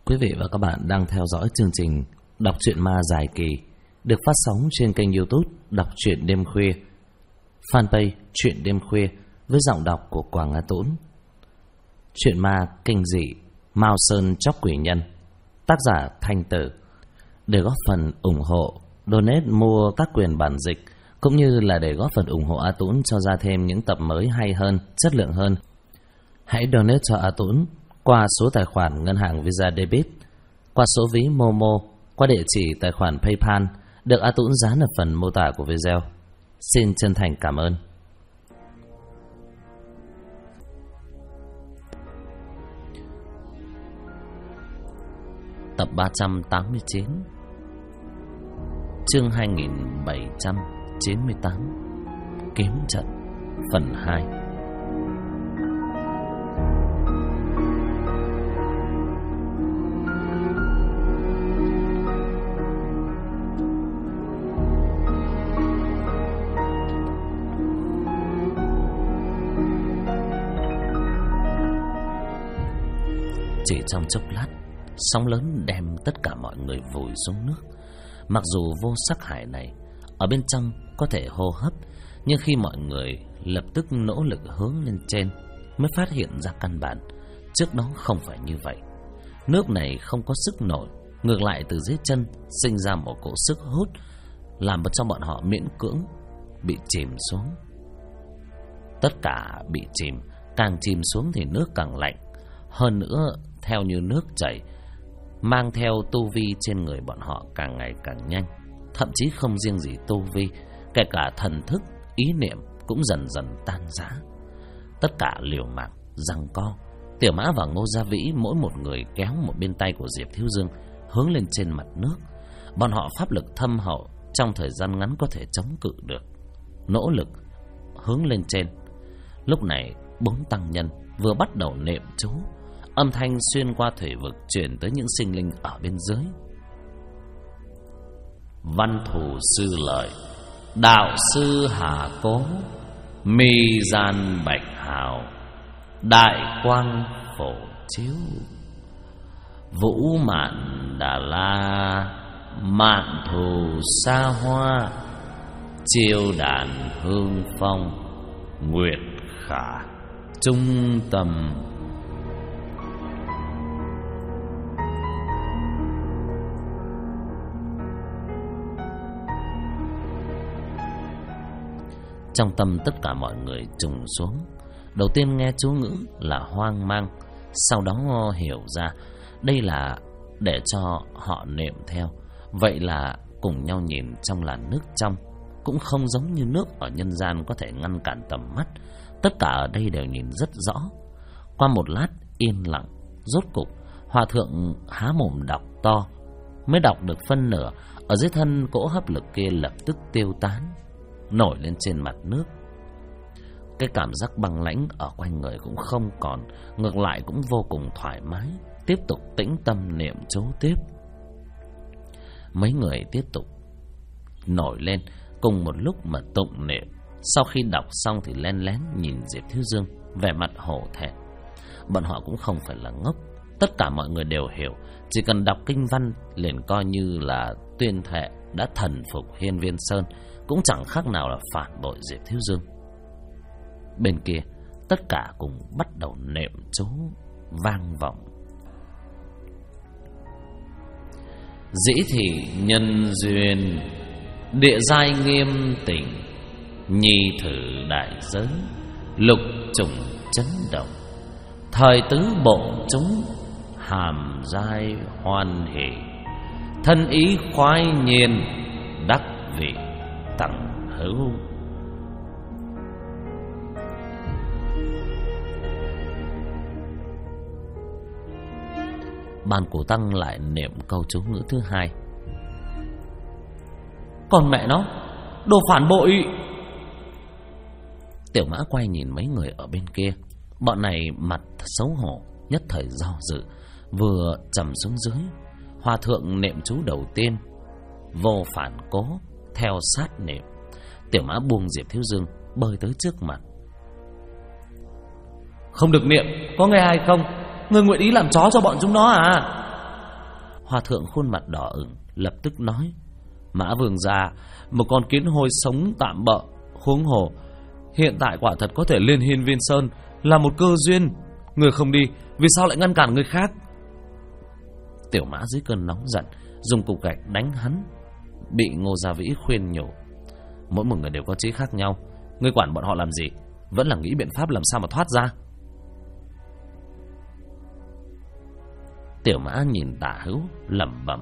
Quý vị và các bạn đang theo dõi chương trình Đọc truyện ma dài kỳ được phát sóng trên kênh YouTube Đọc truyện đêm khuya, fanpage Truyện đêm khuya với giọng đọc của Quảng Á Tũng. Truyện ma kinh dị Mao Sơn Chóc Quỷ Nhân, tác giả Thanh Tử. Để góp phần ủng hộ, donate mua các quyền bản dịch cũng như là để góp phần ủng hộ A Tũng cho ra thêm những tập mới hay hơn, chất lượng hơn, hãy donate cho A Tũng qua số tài khoản ngân hàng Visa Debit, qua số ví Momo, qua địa chỉ tài khoản PayPal được A Tũng dán ở phần mô tả của video. Xin chân thành cảm ơn. Tập 389, chương 2798, Kiếm trận, phần 2. Chỉ trong chốc lát, sóng lớn đem tất cả mọi người vùi xuống nước. Mặc dù vô sắc hải này ở bên trong có thể hô hấp, nhưng khi mọi người lập tức nỗ lực hướng lên trên mới phát hiện ra căn bản trước đó không phải như vậy. Nước này không có sức nổi, ngược lại từ dưới chân sinh ra một cỗ sức hút, làm cho bọn họ miễn cưỡng bị chìm xuống. Tất cả bị chìm, càng chìm xuống thì nước càng lạnh. Hơn nữa, theo như nước chảy, mang theo tu vi trên người bọn họ càng ngày càng nhanh. Thậm chí không riêng gì tu vi, kể cả thần thức, ý niệm cũng dần dần tan rã. Tất cả liều mạng, giằng co. Tiểu Mã và Ngô Gia Vĩ mỗi một người kéo một bên tay của Diệp Thiếu Dương hướng lên trên mặt nước. Bọn họ pháp lực thâm hậu, trong thời gian ngắn có thể chống cự được. Nỗ lực hướng lên trên. Lúc này 4 tăng nhân vừa bắt đầu niệm chú. Âm thanh xuyên qua thủy vực truyền tới những sinh linh ở bên dưới. Văn thủ sư lợi, đạo sư Hà Cố, mi gian bạch hào, đại quang phổ chiếu, vũ mạn đà la, mạn thù xa hoa, chiêu đàn hương phong, nguyệt khả trung tâm. Trong tâm tất cả mọi người trùng xuống. Đầu tiên nghe chú ngữ là hoang mang, sau đó hiểu ra đây là để cho họ niệm theo. Vậy là cùng nhau nhìn trong làn nước trong, cũng không giống như nước ở nhân gian có thể ngăn cản tầm mắt. Tất cả ở đây đều nhìn rất rõ. Qua một lát yên lặng, rốt cục hòa thượng há mồm đọc to. Mới đọc được phân nửa, ở dưới thân cỗ hấp lực kia lập tức tiêu tán, nổi lên trên mặt nước. Cái cảm giác băng lãnh ở quanh người cũng không còn, ngược lại cũng vô cùng thoải mái. Tiếp tục tĩnh tâm niệm chú tiếp. Mấy người tiếp tục nổi lên cùng một lúc mà tụng niệm. Sau khi đọc xong thì len lén nhìn Diệp Thiếu Dương, vẻ mặt hổ thẹn. Bọn họ cũng không phải là ngốc, tất cả mọi người đều hiểu, chỉ cần đọc kinh văn liền coi như là tuyên thệ đã thần phục Hiên Viên Sơn, cũng chẳng khác nào là phản bội Diệp Thiếu Dương. Bên kia tất cả cùng bắt đầu niệm chú vang vọng. Dĩ thị nhân duyên, địa giai nghiêm tịnh, nhi thử đại giới, lục trùng chấn động, thời tứ bộ chúng, hàm giai hoan hỷ, thân ý khoái nhiên, đắc vị tặng hữu. Ban Cổ Tăng lại niệm câu chú ngữ thứ hai. Còn mẹ nó, đồ phản bội! Tiểu Mã quay nhìn mấy người ở bên kia. Bọn này mặt xấu hổ, nhất thời do dự, vừa trầm xuống dưới. Hòa thượng niệm chú đầu tiên, vô phản cố, theo sát niệm. Tiểu Mã buông Diệp Thiếu Dương bơi tới trước mặt. Không được niệm, có nghe hay không? Ngươi nguyện ý làm chó cho bọn chúng nó à? Hòa thượng khuôn mặt đỏ ửng lập tức nói: Mã Vương gia, một con kiến hôi sống tạm bợ, huống hồ hiện tại quả thật có thể lên Hiên Viên Sơn, là một cơ duyên. Người không đi, vì sao lại ngăn cản người khác? Tiểu Mã dưới cơn nóng giận dùng cục gạch đánh hắn, bị Ngô Gia Vĩ khuyên nhủ: Mỗi một người đều có chí khác nhau, ngươi quản bọn họ làm gì? Vẫn là nghĩ biện pháp làm sao mà thoát ra. Tiểu Mã nhìn Tả Hữu lẩm bẩm: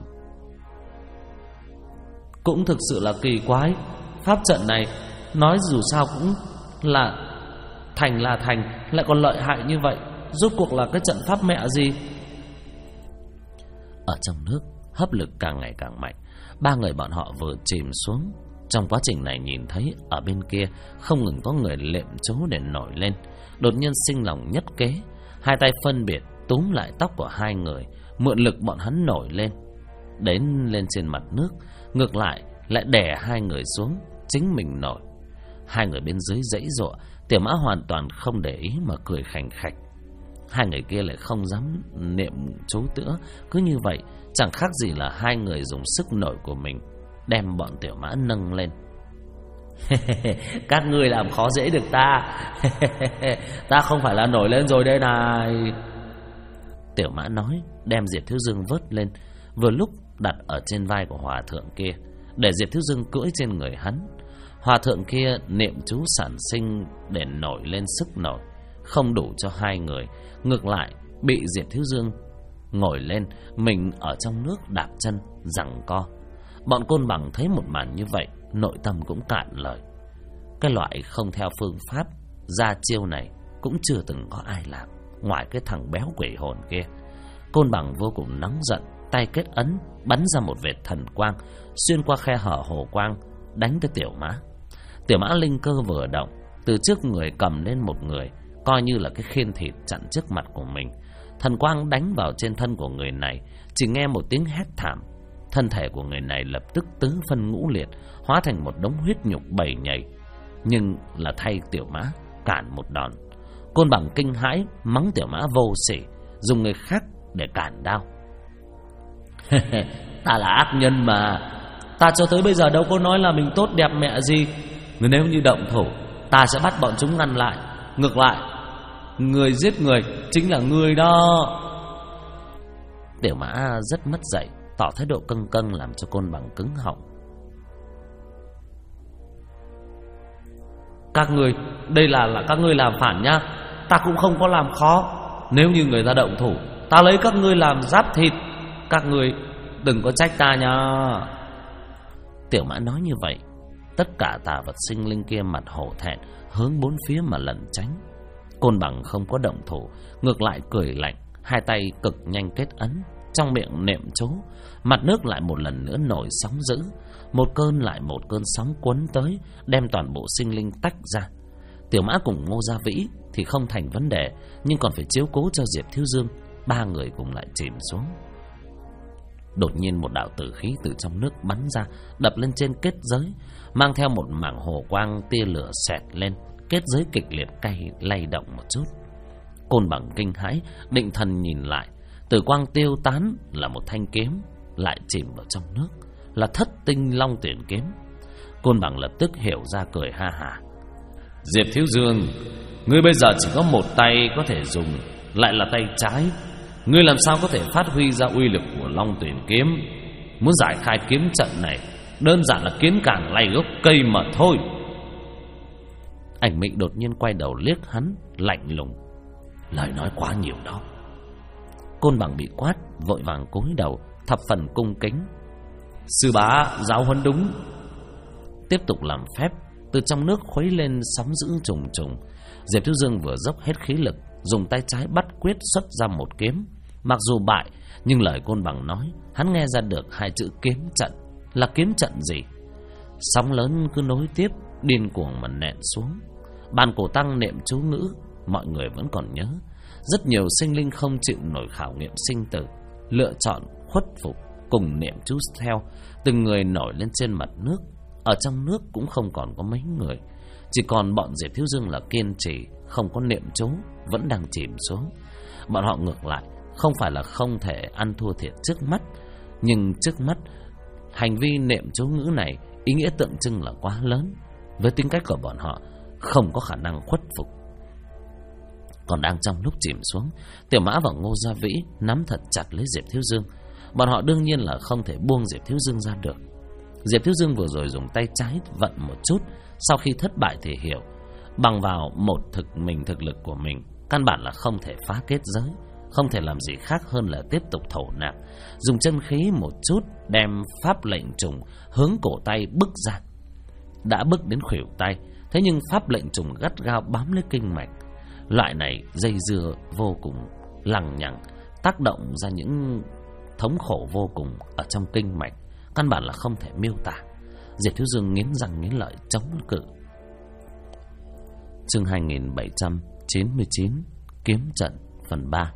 Cũng thực sự là kỳ quái, pháp trận này nói dù sao cũng là thành, lại còn lợi hại như vậy, rốt cuộc là cái trận pháp mẹ gì? Ở trong nước hấp lực càng ngày càng mạnh, ba người bọn họ vừa chìm xuống. Trong quá trình này nhìn thấy ở bên kia không ngừng có người lệm chố để nổi lên. Đột nhiên sinh lòng nhất kế, hai tay phân biệt túm lại tóc của hai người, mượn lực bọn hắn nổi lên. Đến lên trên mặt nước, ngược lại đè hai người xuống, chính mình nổi. Hai người bên dưới giãy giụa, Tiểu Mã hoàn toàn không để ý mà cười khành khạch. Hai người kia lại không dám niệm chú nữa, cứ như vậy chẳng khác gì là hai người dùng sức nổi của mình đem bọn Tiểu Mã nâng lên. Các ngươi làm khó dễ được ta. Ta không phải là nổi lên rồi đây này. Tiểu Mã nói, đem Diệp Thiếu Dương vớt lên, vừa lúc đặt ở trên vai của hòa thượng kia, để Diệp Thiếu Dương cưỡi trên người hắn. Hòa thượng kia niệm chú sản sinh để nổi lên sức nổi, không đủ cho hai người, ngược lại bị Diệp Thiếu Dương ngồi lên, mình ở trong nước đạp chân giằng co. Bọn Côn Bằng thấy một màn như vậy, nội tâm cũng cạn lời. Cái loại không theo phương pháp ra chiêu này cũng chưa từng có ai làm, ngoài cái thằng béo quỷ hồn kia. Côn Bằng vô cùng nóng giận, tay kết ấn bắn ra một vệt thần quang xuyên qua khe hở hồ quang, đánh tới Tiểu Mã. Tiểu Mã linh cơ vừa động, từ trước người cầm lên một người, coi như là cái khiên thịt chặn trước mặt của mình. Thần quang đánh vào trên thân của người này, chỉ nghe một tiếng hét thảm, thân thể của người này lập tức tứ phân ngũ liệt, hóa thành một đống huyết nhục bầy nhầy. Nhưng là thay Tiểu Mã cản một đòn. Côn Bằng kinh hãi mắng Tiểu Mã vô sỉ, dùng người khác để cản đao. Ta là ác nhân mà, ta cho tới bây giờ đâu có nói là mình tốt đẹp mẹ gì. Nếu như động thủ, ta sẽ bắt bọn chúng ngăn lại. Ngược lại, người giết người chính là người đó. Tiểu Mã rất mất dạy, tỏ thái độ căng căng làm cho Côn Bằng cứng họng. Các người, đây là các ngươi làm phản nhá. Ta cũng không có làm khó. Nếu như người ta động thủ, ta lấy các ngươi làm giáp thịt. Các ngươi đừng có trách ta nha. Tiểu Mã nói như vậy, tất cả tà vật sinh linh kia mặt hổ thẹn, hướng bốn phía mà lẩn tránh. Côn Bằng không có động thủ, ngược lại cười lạnh, hai tay cực nhanh kết ấn, trong miệng niệm chú. Mặt nước lại một lần nữa nổi sóng dữ, một cơn lại một cơn sóng cuốn tới, đem toàn bộ sinh linh tách ra. Tiểu Mã cùng Ngô Gia Vĩ thì không thành vấn đề, nhưng còn phải chiếu cố cho Diệp Thiếu Dương. Ba người cùng lại chìm xuống. Đột nhiên một đạo tử khí từ trong nước bắn ra, đập lên trên kết giới, mang theo một mảng hồ quang tia lửa xẹt lên. Kết giới kịch liệt lay động một chút. Côn Bằng kinh hãi, định thần nhìn lại, tử quang tiêu tán là một thanh kiếm lại chìm vào trong nước, là Thất Tinh Long Tuyển kiếm. Côn Bằng lập tức hiểu ra, cười ha hả. Diệp Thiếu Dương, ngươi bây giờ chỉ có một tay có thể dùng, lại là tay trái. Ngươi làm sao có thể phát huy ra uy lực của Long Tuyển kiếm? Muốn giải khai kiếm trận này đơn giản là kiến càng lay gốc cây mà thôi. Ảnh Mệnh đột nhiên quay đầu liếc hắn, lạnh lùng. Lời nói quá nhiều đó. Côn Bằng bị quát, vội vàng cúi đầu, thập phần cung kính. Sư bá giáo huấn đúng. Tiếp tục làm phép, từ trong nước khuấy lên sóng dữ trùng trùng. Diệp Thiếu Dương vừa dốc hết khí lực, dùng tay trái bắt quyết xuất ra một kiếm. Mặc dù bại, nhưng lời Côn Bằng nói, hắn nghe ra được hai chữ kiếm trận. Là kiếm trận gì? Sóng lớn cứ nối tiếp, điên cuồng mà nện xuống. Bàn Cổ Tăng niệm chú ngữ, mọi người vẫn còn nhớ. Rất nhiều sinh linh không chịu nổi khảo nghiệm sinh tử, lựa chọn khuất phục, cùng niệm chú theo. Từng người nổi lên trên mặt nước. Ở trong nước cũng không còn có mấy người, chỉ còn bọn Diệp Thiếu Dương là kiên trì, không có niệm chú, vẫn đang chìm xuống. Bọn họ ngược lại không phải là không thể ăn thua thiệt trước mắt, Nhưng trước mắt, hành vi niệm chú ngữ này ý nghĩa tượng trưng là quá lớn. Với tính cách của bọn họ, không có khả năng khuất phục. Còn đang trong lúc chìm xuống, Tiểu Mã và Ngô Gia Vĩ nắm thật chặt lấy Diệp Thiếu Dương. Bọn họ đương nhiên là không thể buông Diệp Thiếu Dương ra được. Diệp Thiếu Dương vừa rồi dùng tay trái vận một chút, sau khi thất bại thì hiểu, bằng vào thực lực của mình, căn bản là không thể phá kết giới, không thể làm gì khác hơn là tiếp tục thổ nạp, dùng chân khí một chút đem pháp lệnh trùng hướng cổ tay bức ra. Đã bức đến khuỷu tay, thế nhưng pháp lệnh trùng gắt gao bám lấy kinh mạch. Loại này dây dưa vô cùng lằng nhằng, tác động ra những thống khổ vô cùng ở trong kinh mạch, căn bản là không thể miêu tả. Diệp Thiếu Dương nghiến răng nghiến lợi chống cự. Chương 2799 Kiếm trận phần 3.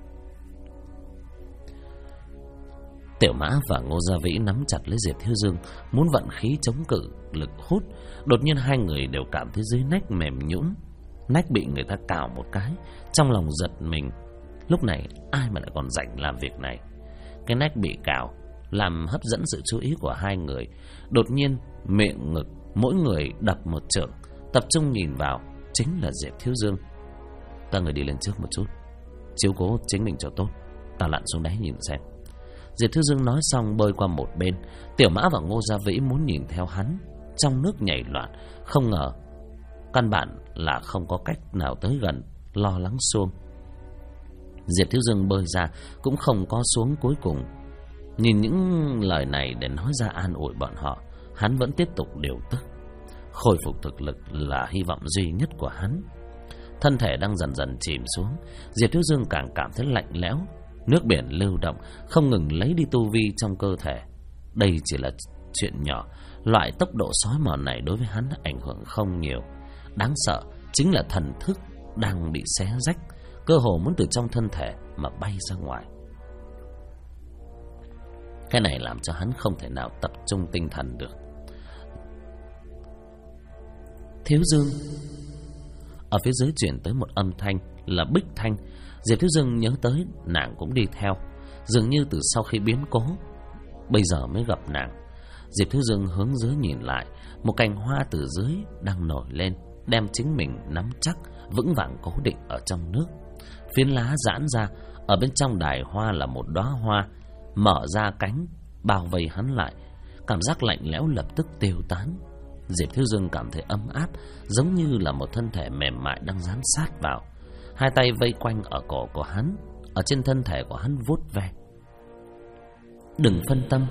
Tiểu Mã và Ngô Gia Vĩ nắm chặt lấy Diệp Thiếu Dương, muốn vận khí chống cự lực hút. Đột nhiên hai người đều cảm thấy dưới nách mềm nhũn, nách bị người ta cào một cái, trong lòng giật mình. Lúc này ai mà lại còn rảnh làm việc này? Cái nách bị cào làm hấp dẫn sự chú ý của hai người. Đột nhiên miệng ngực mỗi người đập một chưởng, tập trung nhìn vào, chính là Diệp Thiếu Dương. Các người đi lên trước một chút, chiếu cố chính mình cho tốt, ta lặn xuống đáy nhìn xem. Diệp Thiếu Dương nói xong bơi qua một bên. Tiểu Mã và Ngô Gia Vĩ muốn nhìn theo hắn, trong nước nhảy loạn, không ngờ căn bản là không có cách nào tới gần, lo lắng xuông. Diệp Thiếu Dương bơi ra cũng không có xuống cuối cùng. Nhìn những lời này để nói ra an ủi bọn họ, hắn vẫn tiếp tục điều tức. Khôi phục thực lực là hy vọng duy nhất của hắn. Thân thể đang dần dần chìm xuống, Diệp Thiếu Dương càng cảm thấy lạnh lẽo. Nước biển lưu động không ngừng lấy đi tu vi trong cơ thể. Đây chỉ là chuyện nhỏ, loại tốc độ xói mòn này đối với hắn ảnh hưởng không nhiều. Đáng sợ chính là thần thức đang bị xé rách, cơ hồ muốn từ trong thân thể mà bay ra ngoài. Cái này làm cho hắn không thể nào tập trung tinh thần được. Thiếu Dương. Ở phía dưới truyền tới một âm thanh là Bích Thanh. Diệp Thiếu Dương nhớ tới nàng cũng đi theo, dường như từ sau khi biến cố bây giờ mới gặp nàng. Diệp Thiếu Dương hướng dưới nhìn lại, một cành hoa từ dưới đang nổi lên, đem chính mình nắm chắc, vững vàng cố định ở trong nước. Phiến lá giãn ra, ở bên trong đài hoa là một đóa hoa mở ra cánh bao vây hắn lại. Cảm giác lạnh lẽo lập tức tiêu tán. Diệp Thiếu Dương cảm thấy ấm áp, giống như là một thân thể mềm mại đang dán sát vào. Hai tay vây quanh ở cổ của hắn, ở trên thân thể của hắn vuốt ve. Đừng phân tâm.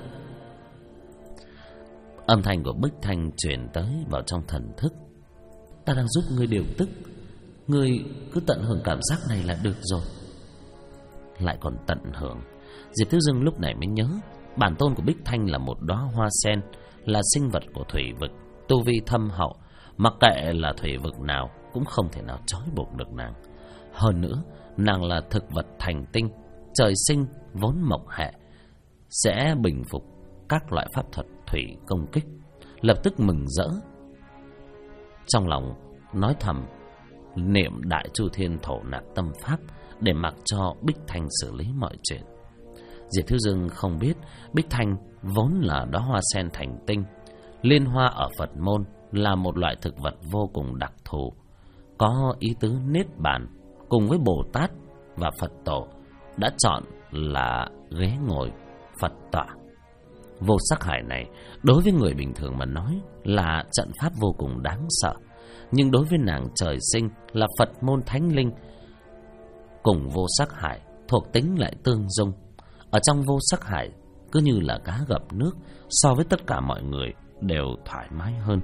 Âm thanh của Bích Thanh truyền tới vào trong thần thức. Ta đang giúp ngươi điều tức, ngươi cứ tận hưởng cảm giác này là được rồi. Lại còn tận hưởng. Diệp Thiếu Dương lúc này mới nhớ, bản tôn của Bích Thanh là một đóa hoa sen, là sinh vật của thủy vực, tu vi thâm hậu, mặc kệ là thủy vực nào cũng không thể nào trói buộc được nàng. Hơn nữa, nàng là thực vật thành tinh, trời sinh vốn mộc hệ, sẽ bình phục các loại pháp thuật thủy công kích. Lập tức mừng rỡ, trong lòng nói thầm niệm Đại Chu Thiên Thổ Nạp Tâm Pháp để mặc cho Bích Thanh xử lý mọi chuyện. Diệp Thiếu Dương không biết Bích Thanh vốn là đóa hoa sen thành tinh. Liên hoa ở Phật môn là một loại thực vật vô cùng đặc thù, có ý tứ niết bàn, cùng với Bồ Tát và Phật Tổ đã chọn là ghế ngồi Phật tọa. Vô sắc hải này đối với người bình thường mà nói là trận pháp vô cùng đáng sợ, nhưng đối với nàng trời sinh là Phật môn thánh linh, cùng vô sắc hải thuộc tính lại tương dung. Ở trong vô sắc hải cứ như là cá gặp nước, so với tất cả mọi người đều thoải mái hơn.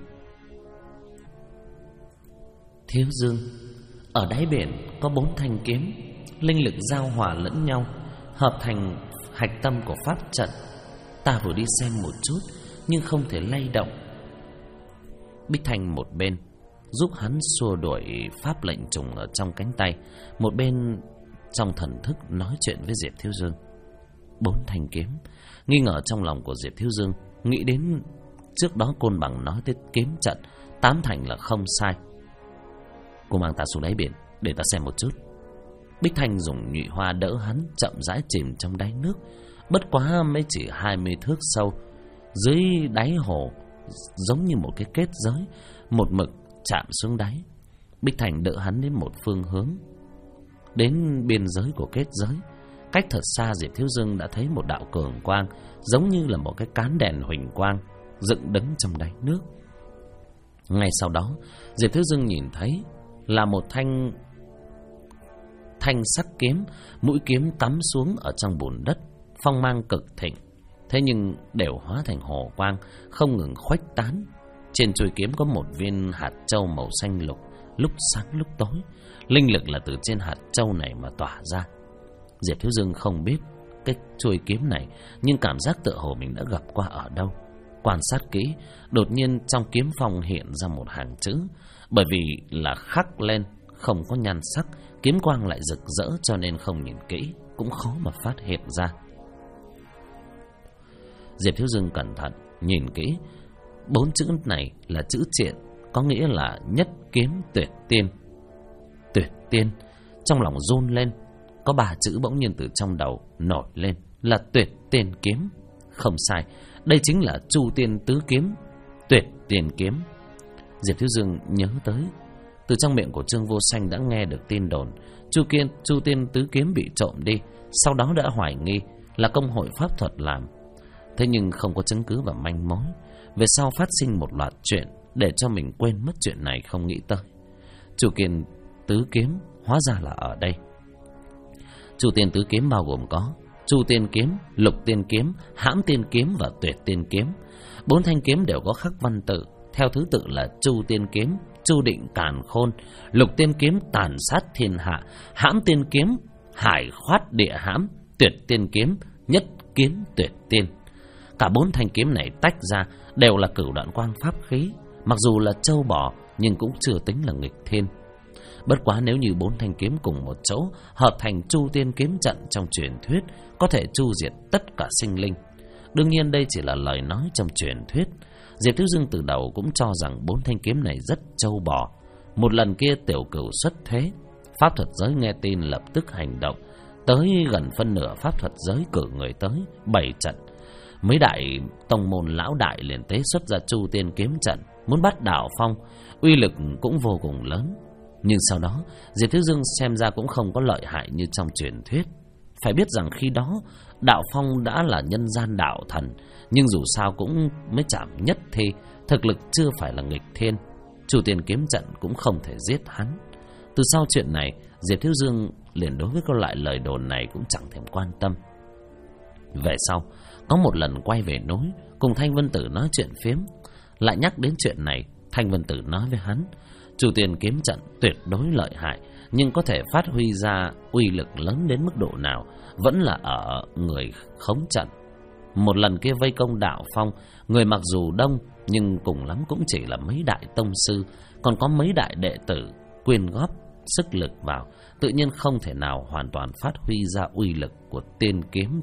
Thiếu Dương, ở đáy biển có 4 thanh kiếm, linh lực giao hòa lẫn nhau, hợp thành hạch tâm của pháp trận. Ta vừa đi xem một chút, nhưng không thể lay động. Bích Thanh một bên giúp hắn xua đuổi pháp lệnh trùng ở trong cánh tay, một bên trong thần thức nói chuyện với Diệp Thiếu Dương. 4 thanh kiếm. Nghi ngờ trong lòng của Diệp Thiếu Dương, nghĩ đến trước đó Côn Bằng nói tới kiếm trận 8 thành là không sai. Cô mang ta xuống đáy biển để ta xem một chút. Bích Thanh dùng nhụy hoa đỡ hắn chậm rãi chìm trong đáy nước. bất quá mới chỉ 20 thước sâu. Dưới đáy hồ giống như một cái kết giới, một mực chạm xuống đáy. Bích Thành đỡ hắn đến một phương hướng, đến biên giới của kết giới. Cách thật xa, Diệp Thiếu Dương đã thấy một đạo cường quang, giống như là một cái cán đèn huỳnh quang dựng đứng trong đáy nước. Ngay sau đó, Diệp Thiếu Dương nhìn thấy là một thanh sắc kiếm, mũi kiếm cắm xuống ở trong bùn đất, phong mang cực thịnh. Thế nhưng đều hóa thành hồ quang, không ngừng khuếch tán. Trên chuôi kiếm có một viên hạt châu màu xanh lục, lúc sáng lúc tối. Linh lực là từ trên hạt châu này mà tỏa ra. Diệp Thiếu Dương không biết cái chuôi kiếm này, nhưng cảm giác tựa hồ mình đã gặp qua ở đâu. Quan sát kỹ, đột nhiên trong kiếm phong hiện ra một hàng chữ. Bởi vì là khắc lên, không có nhan sắc, kiếm quang lại rực rỡ, cho nên không nhìn kỹ cũng khó mà phát hiện ra. Diệp Thiếu Dương cẩn thận nhìn kỹ, 4 chữ này là chữ triện, có nghĩa là nhất kiếm tuyệt tiên. Tuyệt tiên. Trong lòng run lên, có 3 chữ bỗng nhiên từ trong đầu nổi lên, là tuyệt tiên kiếm. Không sai, đây chính là Chu Tiên Tứ Kiếm, tuyệt tiên kiếm. Diệp Thiếu Dương nhớ tới, từ trong miệng của Trương Vô Sanh đã nghe được tin đồn Chu Tiên Tứ Kiếm bị trộm đi. Sau đó đã hoài nghi là công hội pháp thuật làm. Thế nhưng không có chứng cứ và manh mối. Về sau phát sinh một loạt chuyện để cho mình quên mất chuyện này không nghĩ tới. Chu Tiên Tứ Kiếm hóa ra là ở đây. Chu Tiên Tứ Kiếm bao gồm có Chu Tiên Kiếm, Lục Tiên Kiếm, Hãm Tiên Kiếm và Tuyệt Tiên Kiếm. 4 thanh kiếm đều có khắc văn tự, theo thứ tự là Chu Tiên Kiếm, Chu Định Càn Khôn, Lục Tiên Kiếm tàn sát thiên hạ, Hãm Tiên Kiếm hải khoát địa hãm, Tuyệt Tiên Kiếm nhất kiếm tuyệt tiên. Cả 4 thanh kiếm này tách ra đều là cửu đoạn quang pháp khí, mặc dù là châu bò nhưng cũng chưa tính là nghịch thiên. Bất quá nếu như 4 thanh kiếm cùng một chỗ hợp thành Chu Tiên Kiếm trận trong truyền thuyết, có thể chu diệt tất cả sinh linh. Đương nhiên đây chỉ là lời nói trong truyền thuyết. Diệp Thiếu Dương từ đầu cũng cho rằng 4 thanh kiếm này rất châu bò. Một lần kia Tiểu Cửu xuất thế, pháp thuật giới nghe tin lập tức hành động, tới gần phân nửa pháp thuật giới cử người tới bày trận. Mấy đại tông môn lão đại liền tế xuất ra Chu Tiên Kiếm trận, muốn bắt Đạo Phong, uy lực cũng vô cùng lớn. Nhưng sau đó Diệp Thiếu Dương xem ra cũng không có lợi hại như trong truyền thuyết. Phải biết rằng khi đó Đạo Phong đã là nhân gian đạo thần, nhưng dù sao cũng mới chạm nhất thi, thực lực chưa phải là nghịch thiên. Chu Tiên Kiếm trận cũng không thể giết hắn. Từ sau chuyện này, Diệp Thiếu Dương liền đối với các loại lời đồn này cũng chẳng thèm quan tâm. Về sau, có một lần quay về núi, cùng Thanh Vân Tử nói chuyện phiếm, lại nhắc đến chuyện này. Thanh Vân Tử nói với hắn, Chu Tiên Kiếm trận tuyệt đối lợi hại, nhưng có thể phát huy ra uy lực lớn đến mức độ nào vẫn là ở người khống trận. Một lần kia vây công Đạo Phong, người mặc dù đông nhưng cùng lắm cũng chỉ là mấy đại tông sư, còn có mấy đại đệ tử quyên góp sức lực vào, tự nhiên không thể nào hoàn toàn phát huy ra uy lực của tiên kiếm.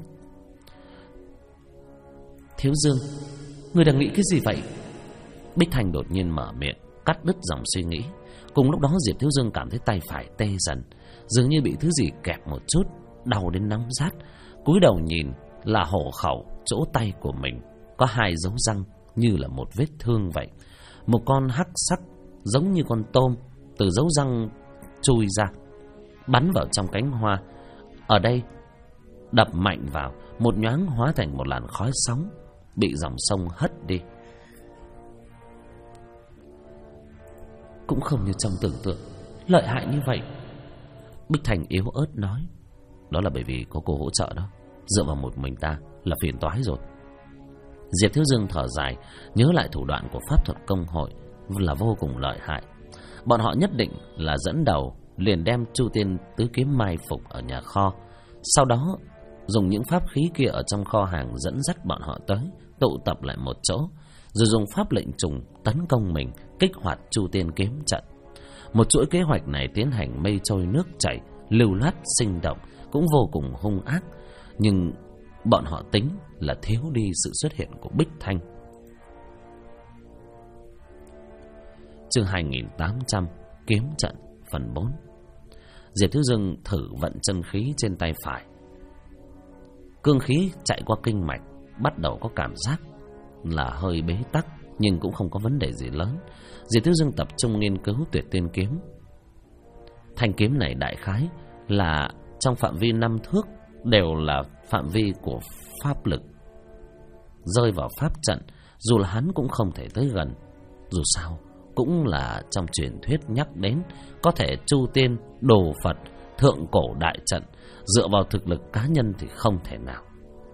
Thiếu Dương, ngươi đang nghĩ cái gì vậy? Bích Thành đột nhiên mở miệng, cắt đứt dòng suy nghĩ. Cùng lúc đó Diệp Thiếu Dương cảm thấy tay phải tê dần, dường như bị thứ gì kẹp một chút, đau đến nóng rát. Cúi đầu nhìn là hổ khẩu chỗ tay của mình có 2 dấu răng như là một vết thương vậy. Một con hắc sắc giống như con tôm từ dấu răng chui ra, bắn vào trong cánh hoa. Ở đây đập mạnh vào, một nhoáng hóa thành một làn khói sóng, bị dòng sông hất đi. Cũng không như trong tưởng tượng lợi hại như vậy. Bích Thành yếu ớt nói, đó là bởi vì có cô hỗ trợ đó, dựa vào một mình ta là phiền toái rồi. Diệp Thiếu Dương thở dài, nhớ lại thủ đoạn của pháp thuật công hội là vô cùng lợi hại. Bọn họ nhất định là dẫn đầu, liền đem Chu Tiên Tứ Kiếm mai phục ở nhà kho, sau đó dùng những pháp khí kia ở trong kho hàng dẫn dắt bọn họ tới, tụ tập lại một chỗ, rồi dùng pháp lệnh trùng tấn công mình, kích hoạt Chu Tiên Kiếm trận. Một chuỗi kế hoạch này tiến hành mây trôi nước chảy, lưu loát sinh động, cũng vô cùng hung ác. Nhưng bọn họ tính là thiếu đi sự xuất hiện của Bích Thanh. Chương 2800 Kiếm trận phần 4. Diệp Thiếu Dương thử vận chân khí trên tay phải. Cương khí chạy qua kinh mạch, bắt đầu có cảm giác là hơi bế tắc, nhưng cũng không có vấn đề gì lớn. Diệp Thiếu Dương tập trung nghiên cứu Tuyệt Tiên kiếm. Thanh kiếm này đại khái là trong phạm vi 5 thước, đều là phạm vi của pháp lực. Rơi vào pháp trận, dù là hắn cũng không thể tới gần. Dù sao, cũng là trong truyền thuyết nhắc đến có thể chu tiên, đồ Phật, thượng cổ đại trận. Dựa vào thực lực cá nhân thì không thể nào.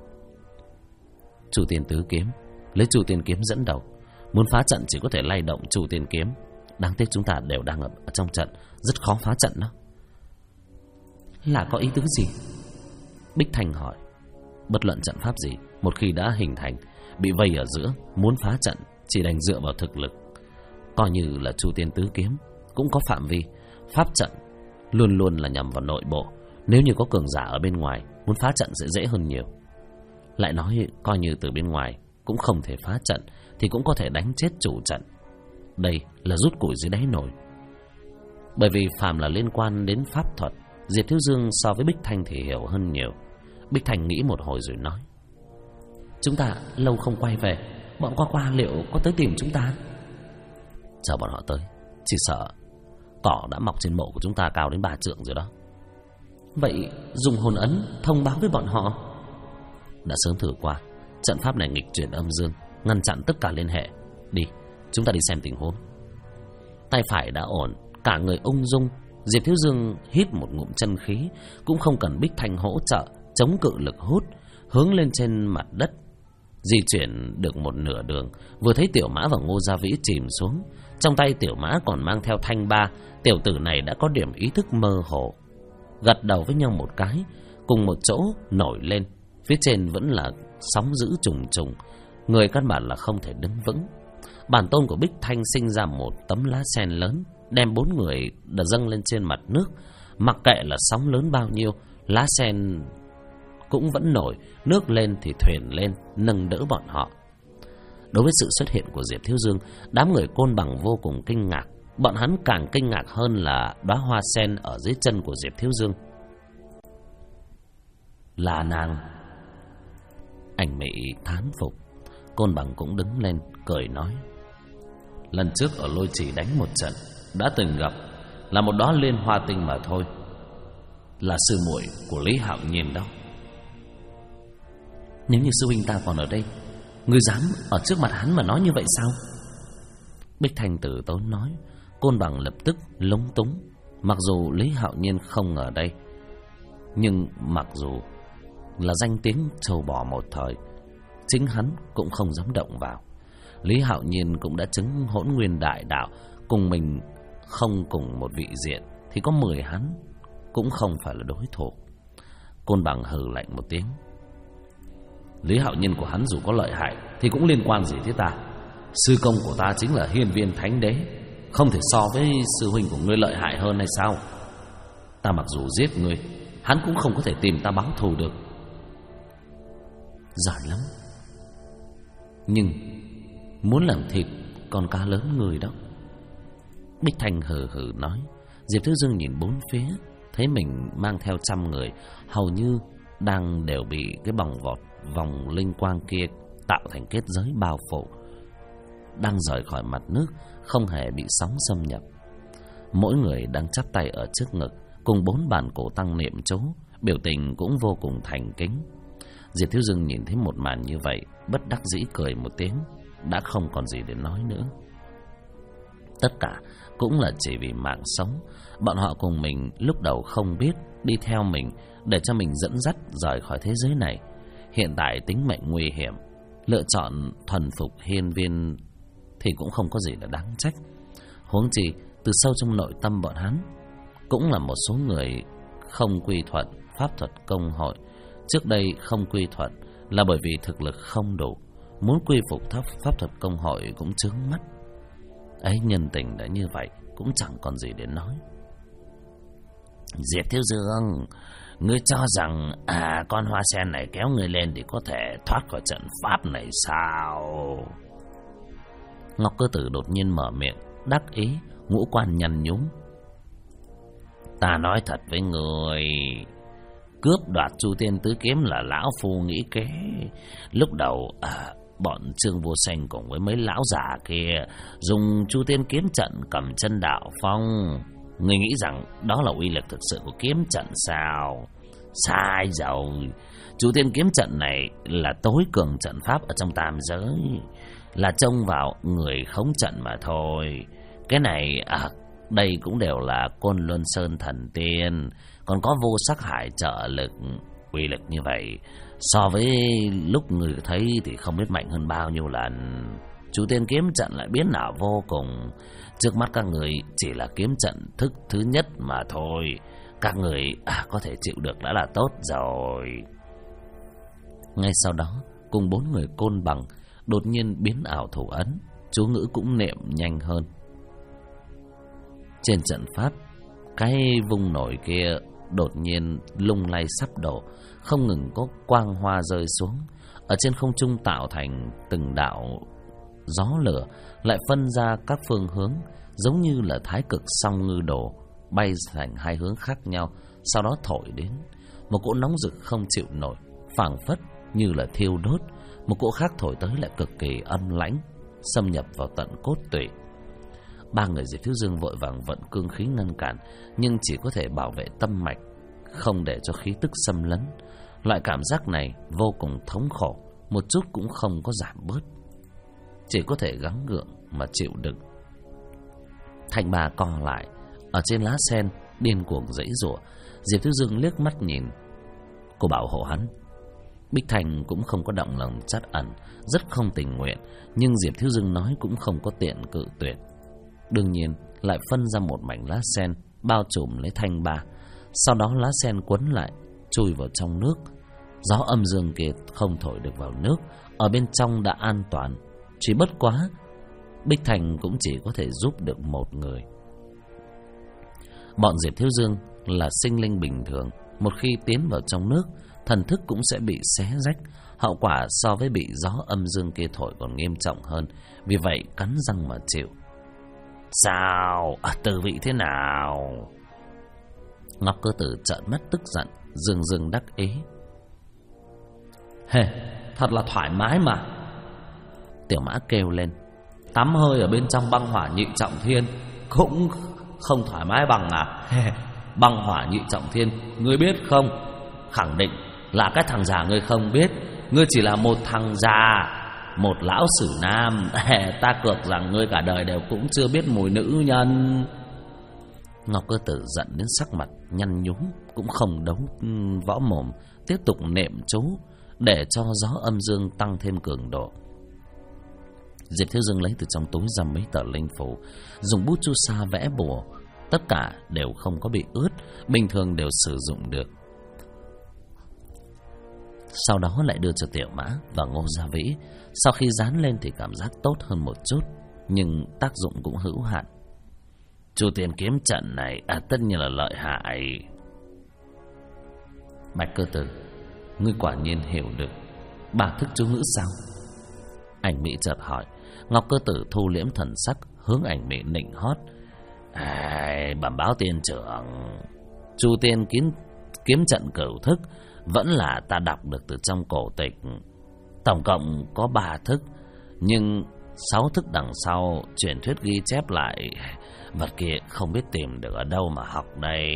Chu Tiên tứ kiếm, lấy Chu Tiên kiếm dẫn đầu, muốn phá trận chỉ có thể lay động Chu Tiên kiếm. Đáng tiếc chúng ta đều đang ở trong trận, rất khó phá trận đó. Là có ý tứ gì? Bích Thanh hỏi. Bất luận trận pháp gì, một khi đã hình thành, bị vây ở giữa, muốn phá trận chỉ đành dựa vào thực lực. Coi như là Chu Tiên tứ kiếm cũng có phạm vi. Pháp trận luôn luôn là nhằm vào nội bộ. Nếu như có cường giả ở bên ngoài, muốn phá trận sẽ dễ hơn nhiều. Lại nói, coi như từ bên ngoài cũng không thể phá trận, thì cũng có thể đánh chết chủ trận. Đây là rút củi dưới đáy nồi. Bởi vì phàm là liên quan đến pháp thuật, Diệp Thiếu Dương so với Bích Thanh thì hiểu hơn nhiều. Bích Thanh nghĩ một hồi rồi nói: chúng ta lâu không quay về, bọn qua liệu có tới tìm chúng ta? Chờ bọn họ tới, chỉ sợ cỏ đã mọc trên mộ của chúng ta cao đến 3 trượng rồi đó. Vậy dùng hồn ấn thông báo với bọn họ. Đã sớm thử qua, trận pháp này nghịch chuyển âm dương, ngăn chặn tất cả liên hệ. Đi, chúng ta đi xem tình huống. Tay phải đã ổn, cả người ung dung, Diệp Thiếu Dương hít một ngụm chân khí, cũng không cần Bích Thanh hỗ trợ, chống cự lực hút, hướng lên trên mặt đất. Di chuyển được một nửa đường, vừa thấy Tiểu Mã và Ngô Gia Vĩ chìm xuống. Trong tay Tiểu Mã còn mang theo thanh ba. Tiểu tử này đã có điểm ý thức mơ hồ, gật đầu với nhau một cái, cùng một chỗ nổi lên. Phía trên vẫn là sóng dữ trùng trùng, người căn bản là không thể đứng vững. Bản tôn của Bích Thanh sinh ra một tấm lá sen lớn, đem 4 người đã dâng lên trên mặt nước. Mặc kệ là sóng lớn bao nhiêu, lá sen cũng vẫn nổi, nước lên thì thuyền lên, nâng đỡ bọn họ. Đối với sự xuất hiện của Diệp Thiếu Dương, đám người Côn Bằng vô cùng kinh ngạc. Bọn hắn càng kinh ngạc hơn là đóa hoa sen ở dưới chân của Diệp Thiếu Dương. Là nàng. Ảnh Mị thán phục. Côn Bằng cũng đứng lên cười nói: lần trước ở Lôi Trì đánh một trận, đã từng gặp, là một đóa liên hoa tinh mà thôi. Là sư muội của Lý Hạo Nhiên đó. Nếu như sư huynh ta còn ở đây, ngươi dám ở trước mặt hắn mà nói như vậy sao? Bích Thanh tử tốn nói. Côn Bằng lập tức lúng túng. Mặc dù Lý Hạo Nhiên không ở đây, nhưng mặc dù là danh tiếng trâu bò một thời, chính hắn cũng không dám động vào. Lý Hạo Nhiên cũng đã chứng Hỗn Nguyên đại đạo, cùng mình không cùng một vị diện, thì có 10 hắn cũng không phải là đối thủ. Côn Bằng hừ lạnh một tiếng. Lý Hạo Nhiên của hắn dù có lợi hại thì cũng liên quan gì tới ta? Sư công của ta chính là Hiên Viên Thánh Đế, không thể so với sư huynh của ngươi lợi hại hơn hay sao? Ta mặc dù giết ngươi, hắn cũng không có thể tìm ta báo thù được. Giỏi lắm, nhưng muốn làm thịt con cá lớn người đó. Bích Thanh hừ hừ nói. Diệp Thiếu Dương nhìn bốn phía, thấy mình mang theo 100 người, hầu như đang đều bị cái vòng linh quang kia tạo thành kết giới bao phủ, đang rời khỏi mặt nước, không hề bị sóng xâm nhập. Mỗi người đang chắp tay ở trước ngực, cùng 4 bàn cổ tăng niệm chú, biểu tình cũng vô cùng thành kính. Diệp Thiếu Dương nhìn thấy một màn như vậy, bất đắc dĩ cười một tiếng, đã không còn gì để nói nữa. Tất cả cũng là chỉ vì mạng sống. Bọn họ cùng mình lúc đầu không biết, đi theo mình để cho mình dẫn dắt rời khỏi thế giới này. Hiện tại tính mệnh nguy hiểm, lựa chọn thuần phục Hiên Viên thì cũng không có gì là đáng trách. Huống chi từ sâu trong nội tâm bọn hắn cũng là một số người không quy thuận pháp thuật công hội. Trước đây không quy thuận là bởi vì thực lực không đủ, muốn quy phục pháp thuật công hội cũng chướng mắt. Ấy, nhân tình đã như vậy cũng chẳng còn gì để nói. Diệp Thiếu Dương, ngươi cho rằng con hoa sen này kéo ngươi lên thì có thể thoát khỏi trận pháp này sao? Ngọc Cơ Tử đột nhiên mở miệng, đắc ý, ngũ quan nhăn nhúm. Ta nói thật với ngươi, Cướp đoạt Chu Tiên Tứ Kiếm là lão phu nghĩ kế. Lúc đầu bọn Trương Vô Sanh cùng với mấy lão già kia dùng Chu Tiên kiếm trận cầm chân đạo phong. Người nghĩ rằng đó là uy lực thực sự của kiếm trận sao? Sai rồi. Chu Tiên kiếm trận này là tối cường trận pháp ở trong tam giới, là trông vào người khống trận mà thôi. Cái này đây cũng đều là Côn Luân Sơn thần tiên, còn có Vô Sắc Hải trợ lực. Uy lực như vậy so với lúc người thấy thì không biết mạnh hơn bao nhiêu lần. Chu Tiên kiếm trận lại biến ảo vô cùng. Trước mắt các người chỉ là kiếm trận thức thứ nhất mà thôi. Các người có thể chịu được đã là tốt rồi. Ngay sau đó, cùng 4 người côn bằng đột nhiên biến ảo thủ ấn, chú ngữ cũng niệm nhanh hơn. Trên trận pháp, cái vùng nổi kia đột nhiên lung lay sắp đổ, không ngừng có quang hoa rơi xuống. Ở trên không trung tạo thành từng đạo gió lửa, lại phân ra các phương hướng, giống như là thái cực song ngư đồ, bay thành hai hướng khác nhau, sau đó thổi đến. Một cỗ nóng rực không chịu nổi, phảng phất như là thiêu đốt. Một cỗ khác thổi tới lại cực kỳ âm lãnh, xâm nhập vào tận cốt tủy. 3 người Diệp Thiếu Dương vội vàng vận cương khí ngăn cản, nhưng chỉ có thể bảo vệ tâm mạch, không để cho khí tức xâm lấn. Loại cảm giác này vô cùng thống khổ, một chút cũng không có giảm bớt, chỉ có thể gắng gượng mà chịu đựng. Thành Bà co lại ở trên lá sen, điên cuồng giãy giụa. Diệp Thiếu Dương liếc mắt nhìn, cô bảo hộ hắn. Bích Thành cũng không có động lòng trắc ẩn, rất không tình nguyện, nhưng Diệp Thiếu Dương nói cũng không có tiện cự tuyệt. Đương nhiên lại phân ra một mảnh lá sen bao trùm lấy Thanh Bà. Sau đó lá sen quấn lại, chui vào trong nước. Gió âm dương kia không thổi được vào nước, ở bên trong đã an toàn. Chỉ bất quá Bích Thành cũng chỉ có thể giúp được một người. Bọn Diệp Thiếu Dương là sinh linh bình thường, một khi tiến vào trong nước, thần thức cũng sẽ bị xé rách. Hậu quả so với bị gió âm dương kia thổi còn nghiêm trọng hơn. Vì vậy cắn răng mà chịu. Sao? Tư vị thế nào? Ngọc Cơ Tử trợn mắt tức giận, dừng dừng đắc ý. Thật là thoải mái mà. Tiểu Mã kêu lên. Tắm hơi ở bên trong băng hỏa nhị trọng thiên cũng không thoải mái bằng băng hỏa nhị trọng thiên, ngươi biết không? Khẳng định là cái thằng già ngươi không biết. Ngươi chỉ là một thằng già, một lão sử nam. Ta cược rằng ngươi cả đời đều cũng chưa biết mùi nữ nhân. Ngọc Cơ Tử giận đến sắc mặt nhăn nhúm, cũng không đấu võ mồm, tiếp tục niệm chú để cho gió âm dương tăng thêm cường độ. Diệp Thiếu Dương lấy từ trong túi ra mấy tờ linh phù, dùng bút chu sa vẽ bùa. Tất cả đều không có bị ướt, bình thường đều sử dụng được. Sau đó lại đưa cho Tiểu Mã và Ngô Gia Vĩ. Sau khi dán lên thì cảm giác tốt hơn một chút, nhưng tác dụng cũng hữu hạn. Chu Tiên kiếm trận này tất nhiên là lợi hại. Bạch Cơ Tử, ngươi quả nhiên hiểu được 3 thức chú ngữ sao? Ảnh Mỹ chợt hỏi. Ngọc Cơ Tử thu liễm thần sắc, hướng Ảnh Mỹ nịnh hót. Bẩm báo tiên trưởng, Chu Tiên kiếm trận cửu thức vẫn là ta đọc được từ trong cổ tịch. Tổng cộng có 3 thức, nhưng 6 thức đằng sau truyền thuyết ghi chép lại, vật kia không biết tìm được ở đâu mà học đây.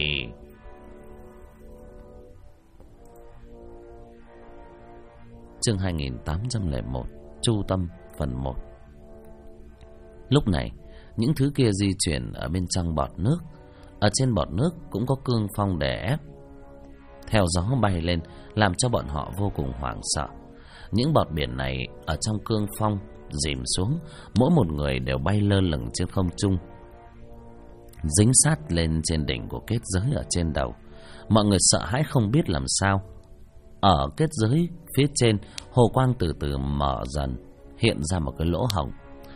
Chương 2801, Chu Tâm phần 1. Lúc này, những thứ kia di chuyển ở bên trong bọt nước. Ở trên bọt nước cũng có cương phong đè ép, theo gió bay lên, làm cho bọn họ vô cùng hoảng sợ. Những bọt biển này ở trong cương phong dìm xuống, mỗi một người đều bay lơ lửng trên không trung, dính sát lên trên đỉnh của kết giới ở trên đầu. Mọi người sợ hãi không biết làm sao. Ở kết giới phía trên, hồ quang từ từ mở dần, hiện ra một cái lỗ hổng.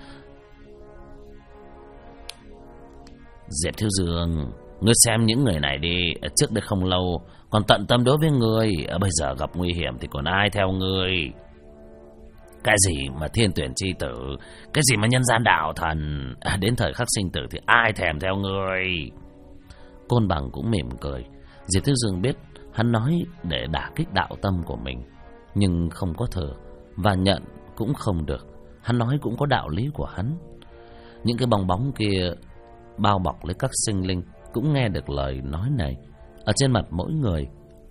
Diệp Thiếu Dương, ngươi xem những người này đi. Trước đây không lâu còn tận tâm đối với ngươi, bây giờ gặp nguy hiểm thì còn ai theo ngươi? Cái gì mà thiên tuyển chi tử, cái gì mà nhân gian đạo thần, đến thời khắc sinh tử thì ai thèm theo ngươi? Côn Bằng cũng mỉm cười. Diệp Thiếu Dương biết Hắn nói để đả kích đạo tâm của mình, nhưng không có thừa, và nhận cũng không được. Hắn nói cũng có đạo lý của hắn. Những cái bong bóng kia bao bọc lấy các sinh linh cũng nghe được lời nói này. Ở trên mặt mỗi người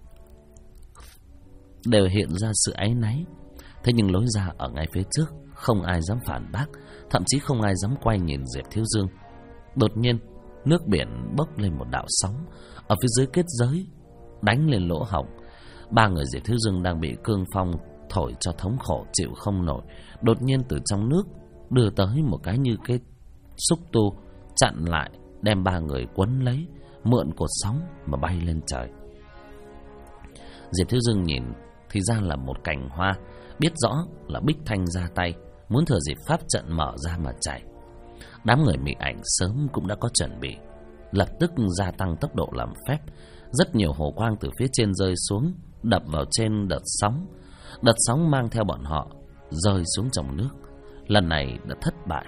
đều hiện ra sự áy náy. Thế nhưng lối ra ở ngay phía trước, không ai dám phản bác, thậm chí không ai dám quay nhìn Diệp Thiếu Dương. Đột nhiên, nước biển bốc lên một đạo sóng, ở phía dưới kết giới đánh lên lỗ hổng. Ba người Diệp Thiếu Dương đang bị cương phong thổi cho thống khổ chịu không nổi, đột nhiên từ trong nước đưa tới một cái như cái xúc tu chặn lại, đem ba người quấn lấy, mượn cột sóng mà bay lên trời. Diệp Thiếu Dương nhìn thì ra là một cành hoa, biết rõ là Bích Thanh ra tay, muốn thừa dịp pháp trận mở ra mà chạy. Đám người Mị Ảnh sớm cũng đã có chuẩn bị, lập tức gia tăng tốc độ làm phép. Rất nhiều hồ quang từ phía trên rơi xuống, đập vào trên đợt sóng. Đợt sóng mang theo bọn họ rơi xuống trong nước. Lần này đã thất bại.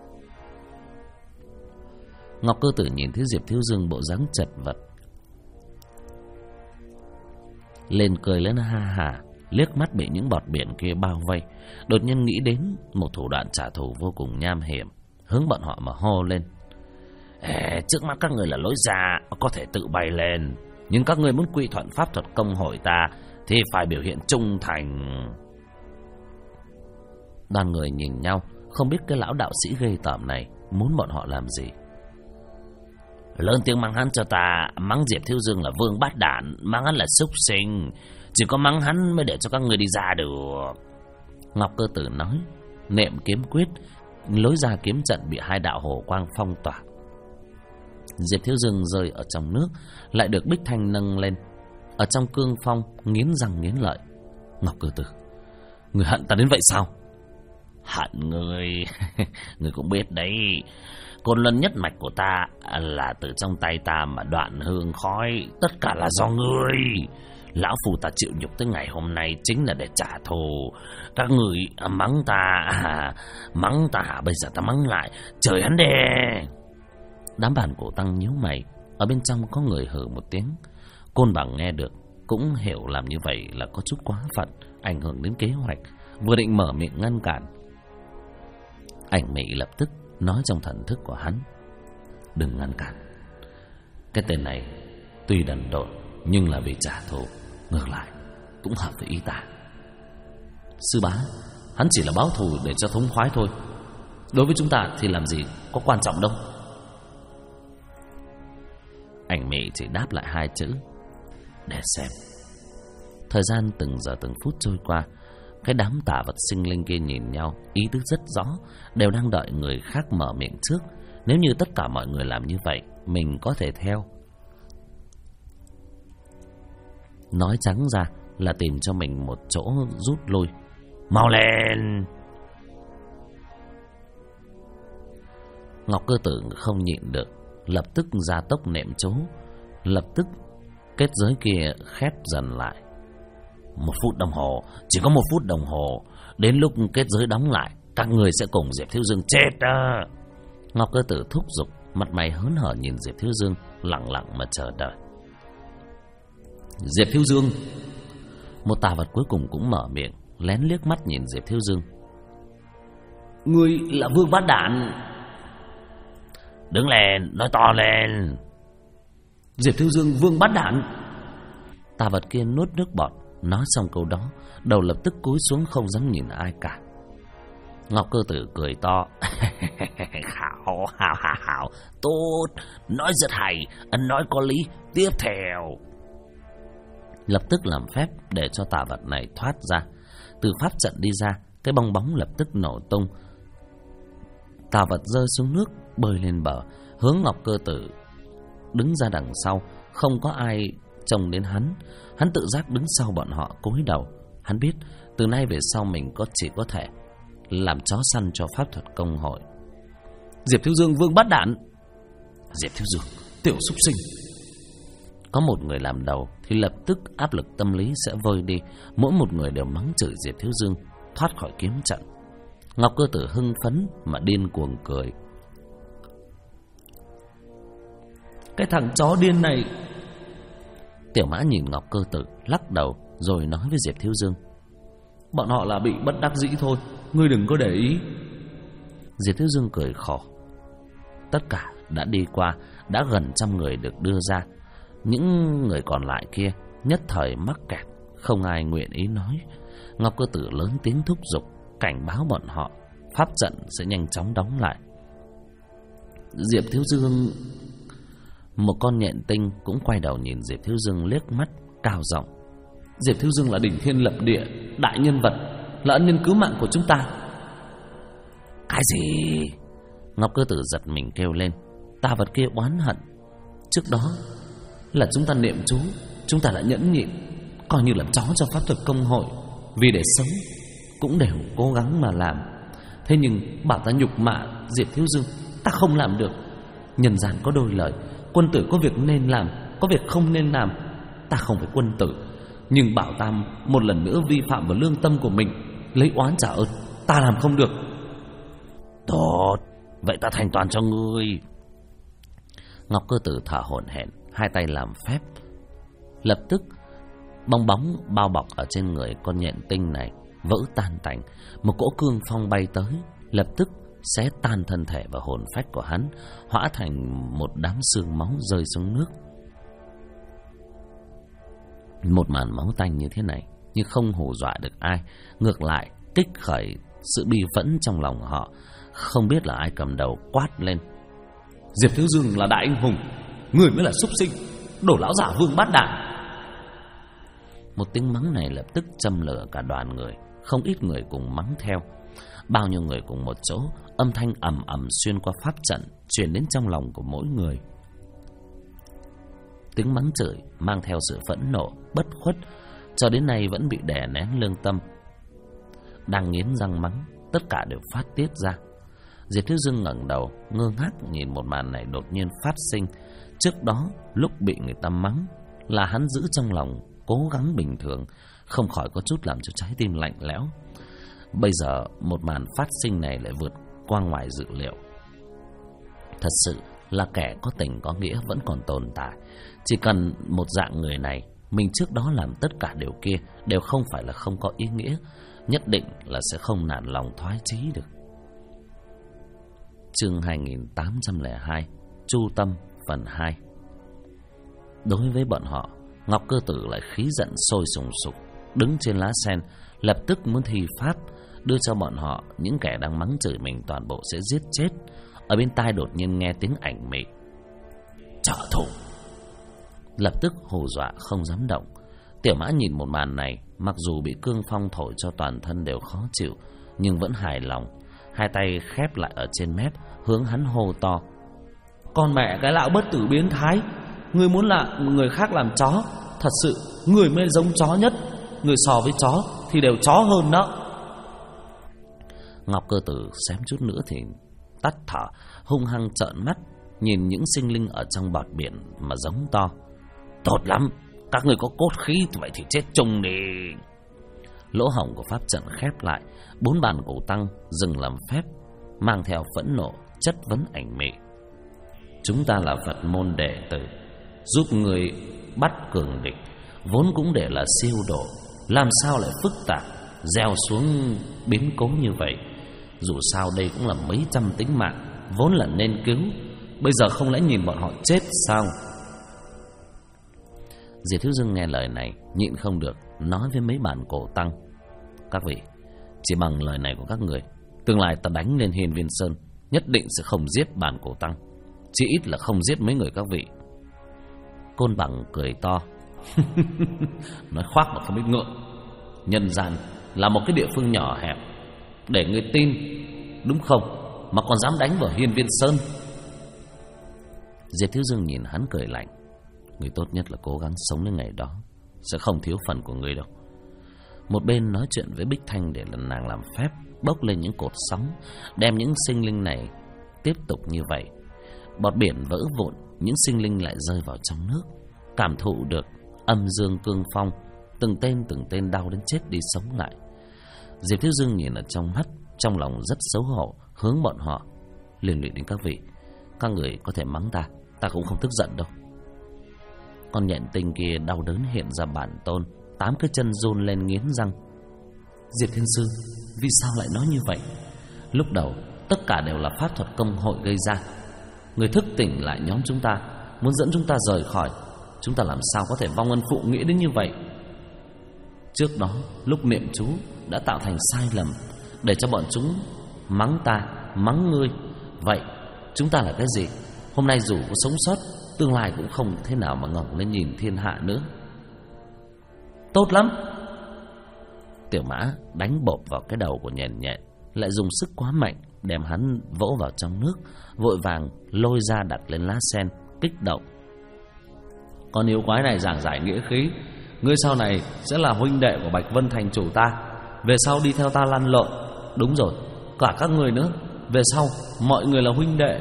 Ngọc Cơ Tử nhìn thấy Diệp Thiếu Dương bộ dáng chật vật, lên cười lên ha ha, liếc mắt bị những bọt biển kia bao vây. Đột nhiên nghĩ đến một thủ đoạn trả thù vô cùng nham hiểm, hướng bọn họ mà hô lên: trước mắt các người là lối ra, có thể tự bay lên, nhưng các người muốn quy thuận pháp thuật công hội ta thì phải biểu hiện trung thành. Đoàn người nhìn nhau, không biết cái lão đạo sĩ ghê tởm này muốn bọn họ làm gì. Lớn tiếng mắng hắn cho ta, mắng Diệp Thiếu Dương là vương bát đản, mắng hắn là súc sinh, chỉ có mắng hắn mới để cho các người đi ra được. Ngọc Cơ Tử nói, niệm kiếm quyết, lối ra kiếm trận bị hai đạo hồ quang phong tỏa. Diệp Thiếu Dương rơi ở trong nước, lại được Bích Thanh nâng lên. Ở trong cương phong, nghiến răng nghiến lợi. Ngọc Cơ Tử, người hận ta đến vậy sao? Hận người, người cũng biết đấy. Côn luân nhất mạch của ta là từ trong tay ta mà đoạn hương khói, tất cả là do ngươi. Lão phù ta chịu nhục tới ngày hôm nay chính là để trả thù. Các người mắng ta, bây giờ ta mắng lại, trời hắn đè. Đám bản cổ tăng nhíu mày, ở bên trong có người hử một tiếng. Côn Bằng nghe được, cũng hiểu làm như vậy là có chút quá phận, ảnh hưởng đến kế hoạch, vừa định mở miệng ngăn cản. Ảnh Mị lập tức nói trong thần thức của hắn: đừng ngăn cản. Cái tên này tuy đần độn nhưng là vì trả thù, ngược lại cũng hợp với ý ta. Sư bá, hắn chỉ là báo thù để cho thống khoái thôi, đối với chúng ta thì làm gì có quan trọng đâu. Ảnh Mị chỉ đáp lại hai chữ: để xem. Thời gian từng giờ từng phút trôi qua. Cái đám tà vật sinh linh kia nhìn nhau, ý tứ rất rõ, đều đang đợi người khác mở miệng trước. Nếu như tất cả mọi người làm như vậy, mình có thể theo. Nói trắng ra là tìm cho mình một chỗ rút lui. Mau lên! Ngọc Cơ Tử không nhịn được, lập tức ra tốc niệm chú. Lập tức kết giới kia khép dần lại. 1 phút đồng hồ, chỉ có 1 phút đồng hồ. Đến lúc kết giới đóng lại, các người sẽ cùng Diệp Thiếu Dương chết đó. Ngọc Cơ Tử thúc giục, mặt mày hớn hở nhìn Diệp Thiếu Dương, lặng lặng mà chờ đợi. Diệp Thiếu Dương! Một tà vật cuối cùng cũng mở miệng, lén liếc mắt nhìn Diệp Thiếu Dương. Ngươi là vương bát đản! Đứng lên, nói to lên! Diệp Thiếu Dương vương bát đản! Tà vật kia nuốt nước bọt. Nói xong câu đó, đầu lập tức cúi xuống không dám nhìn ai cả. Ngọc Cơ Tử cười to. Hảo, tốt, nói rất hay, nói có lý, tiếp theo. Lập tức làm phép để cho tà vật này thoát ra. Từ pháp trận đi ra, cái bong bóng lập tức nổ tung. Tà vật rơi xuống nước, bơi lên bờ, hướng Ngọc Cơ Tử đứng ra đằng sau. Không có ai trông đến hắn. Hắn tự giác đứng sau bọn họ, cúi đầu. Hắn biết từ nay về sau mình chỉ có thể làm chó săn cho pháp thuật công hội. Diệp Thiếu Dương vương bát đản! Diệp Thiếu Dương tiểu súc sinh! Có một người làm đầu thì lập tức áp lực tâm lý sẽ vơi đi. Mỗi một người đều mắng chửi Diệp Thiếu Dương, thoát khỏi kiếm trận. Ngọc Cơ Tử hưng phấn mà điên cuồng cười. Cái thằng chó điên này Tiểu Mã nhìn Ngọc Cơ Tử, lắc đầu rồi nói với Diệp Thiếu Dương: bọn họ là bị bất đắc dĩ thôi, ngươi đừng có để ý. Diệp Thiếu Dương cười khổ. Tất cả đã đi qua, đã gần 100 người được đưa ra. Những người còn lại kia nhất thời mắc kẹt, không ai nguyện ý nói. Ngọc Cơ Tử lớn tiếng thúc giục, cảnh báo bọn họ pháp trận sẽ nhanh chóng đóng lại. Diệp Thiếu Dương... Một con nhện tinh cũng quay đầu nhìn Diệp Thiếu Dương liếc mắt, cao giọng: Diệp Thiếu Dương là đỉnh thiên lập địa, đại nhân vật, là ân nhân cứu mạng của chúng ta. Cái gì? Ngọc Cơ Tử giật mình kêu lên. Tà vật kia oán hận. Trước đó là chúng ta niệm chú, chúng ta đã nhẫn nhịn, coi như làm chó cho pháp thuật công hội, vì để sống cũng đều cố gắng mà làm. Thế nhưng bảo ta nhục mạ Diệp Thiếu Dương, ta không làm được. Nhân gian có đôi lời, quân tử có việc nên làm, có việc không nên làm. Ta không phải quân tử, nhưng bảo ta một lần nữa vi phạm vào lương tâm của mình, lấy oán trả ơn, ta làm không được. Tốt, vậy ta thanh toán cho ngươi. Ngọc Cơ Tử thở hổn hển, hai tay làm phép. Lập tức bong bóng bao bọc ở trên người con nhện tinh này vỡ tan tành. Một cỗ cương phong bay tới, lập tức xé tan thân thể và hồn phách của hắn, hóa thành một đám xương máu rơi xuống nước. Một màn máu tanh như thế này nhưng không hù dọa được ai, ngược lại kích khởi sự bi phẫn trong lòng họ. Không biết là ai cầm đầu quát lên: Diệp Thiếu Dương là đại anh hùng, người mới là súc sinh, đổ lão giả vương bát đạn. Một tiếng mắng này lập tức châm lửa cả đoàn người, không ít người cùng mắng theo. Bao nhiêu người cùng một chỗ, âm thanh ầm ầm xuyên qua pháp trận truyền đến trong lòng của mỗi người. Tiếng mắng chửi mang theo sự phẫn nộ, bất khuất, cho đến nay vẫn bị đè nén lương tâm. Đang nghiến răng mắng, tất cả đều phát tiết ra. Diệp Thiếu Dương ngẩng đầu, ngơ ngác nhìn một màn này đột nhiên phát sinh. Trước đó, lúc bị người ta mắng, là hắn giữ trong lòng, cố gắng bình thường, không khỏi có chút làm cho trái tim lạnh lẽo. Bây giờ, một màn phát sinh này lại vượt qua ngoài dự liệu. Thật sự là kẻ có tình có nghĩa vẫn còn tồn tại. Chỉ cần một dạng người này, mình trước đó làm tất cả điều kia đều không phải là không có ý nghĩa, nhất định là sẽ không nản lòng thoái chí được. Chương 2802, Chu Tâm phần 2. Đối với bọn họ, Ngọc Cơ Tử lại khí giận sôi sùng sục, đứng trên lá sen, lập tức muốn thi pháp, đưa cho bọn họ những kẻ đang mắng chửi mình toàn bộ sẽ giết chết. Ở bên tai đột nhiên nghe tiếng ảnh mị: trợ thủ. Lập tức hù dọa không dám động. Tiểu Mã nhìn một màn này, mặc dù bị cương phong thổi cho toàn thân đều khó chịu, nhưng vẫn hài lòng. Hai tay khép lại ở trên mép, hướng hắn hô to: con mẹ cái lão bất tử biến thái, ngươi muốn là người khác làm chó, thật sự người mới giống chó nhất. Người so với chó thì đều chó hơn đó. Ngọc Cơ Tử xém chút nữa thì tắt thở, hung hăng trợn mắt nhìn những sinh linh ở trong bọt biển mà giống to: tốt lắm, các người có cốt khí vậy thì chết chung đi. Lỗ hổng của pháp trận khép lại, 4 bàn cổ tăng dừng làm phép, mang theo phẫn nộ chất vấn ảnh mị: chúng ta là Phật môn đệ tử, giúp người bắt cường địch, vốn cũng để là siêu độ, làm sao lại phức tạp, gieo xuống biến cố như vậy. Dù sao đây cũng là mấy trăm tính mạng, vốn là nên cứu, bây giờ không lẽ nhìn bọn họ chết sao? Diệp Thiếu Dương nghe lời này, nhịn không được, nói với mấy bàn cổ tăng: các vị, chỉ bằng lời này của các người, tương lai ta đánh lên Hiên Viên Sơn, nhất định sẽ không giết bàn cổ tăng, chỉ ít là không giết mấy người các vị. Côn Bằng cười to: nói khoác mà không biết ngượng. Nhân gian là một cái địa phương nhỏ hẹp, để người tin đúng không, mà còn dám đánh vào Hiên Viên Sơn. Diệp Thiếu Dương nhìn hắn cười lạnh: người tốt nhất là cố gắng sống đến ngày đó, sẽ không thiếu phần của người đâu. Một bên nói chuyện với Bích Thanh để lần nàng làm phép bốc lên những cột sóng, đem những sinh linh này tiếp tục như vậy. Bọt biển vỡ vụn, những sinh linh lại rơi vào trong nước, cảm thụ được âm dương cương phong, từng tên đau đến chết đi sống lại. Diệp Thiếu Dương nhìn ở trong mắt, trong lòng rất xấu hổ, hướng bọn họ: liên lụy đến các vị, các người có thể mắng ta, ta cũng không tức giận đâu. Con nhện tinh kia đau đớn hiện ra bản tôn, 8 cái chân run lên nghiến răng. Diệp Thiên Sư, vì sao lại nói như vậy? Lúc đầu tất cả đều là pháp thuật công hội gây ra. Người thức tỉnh lại nhóm chúng ta, muốn dẫn chúng ta rời khỏi. Chúng ta làm sao có thể vong ân phụ nghĩa đến như vậy? Trước đó lúc niệm chú đã tạo thành sai lầm, để cho bọn chúng mắng ta, mắng ngươi. Vậy chúng ta là cái gì? Hôm nay dù có sống sót, tương lai cũng không thế nào mà ngẩng lên nhìn thiên hạ nữa. Tốt lắm. Tiểu Mã đánh bộp vào cái đầu của nhện nhện, lại dùng sức quá mạnh đem hắn vỗ vào trong nước, vội vàng lôi ra đặt lên lá sen, kích động. Con yêu quái này giảng giải nghĩa khí, ngươi sau này sẽ là huynh đệ của Bạch Vân thành chủ ta, về sau đi theo ta lăn lộn. Đúng rồi, cả các người nữa, về sau mọi người là huynh đệ.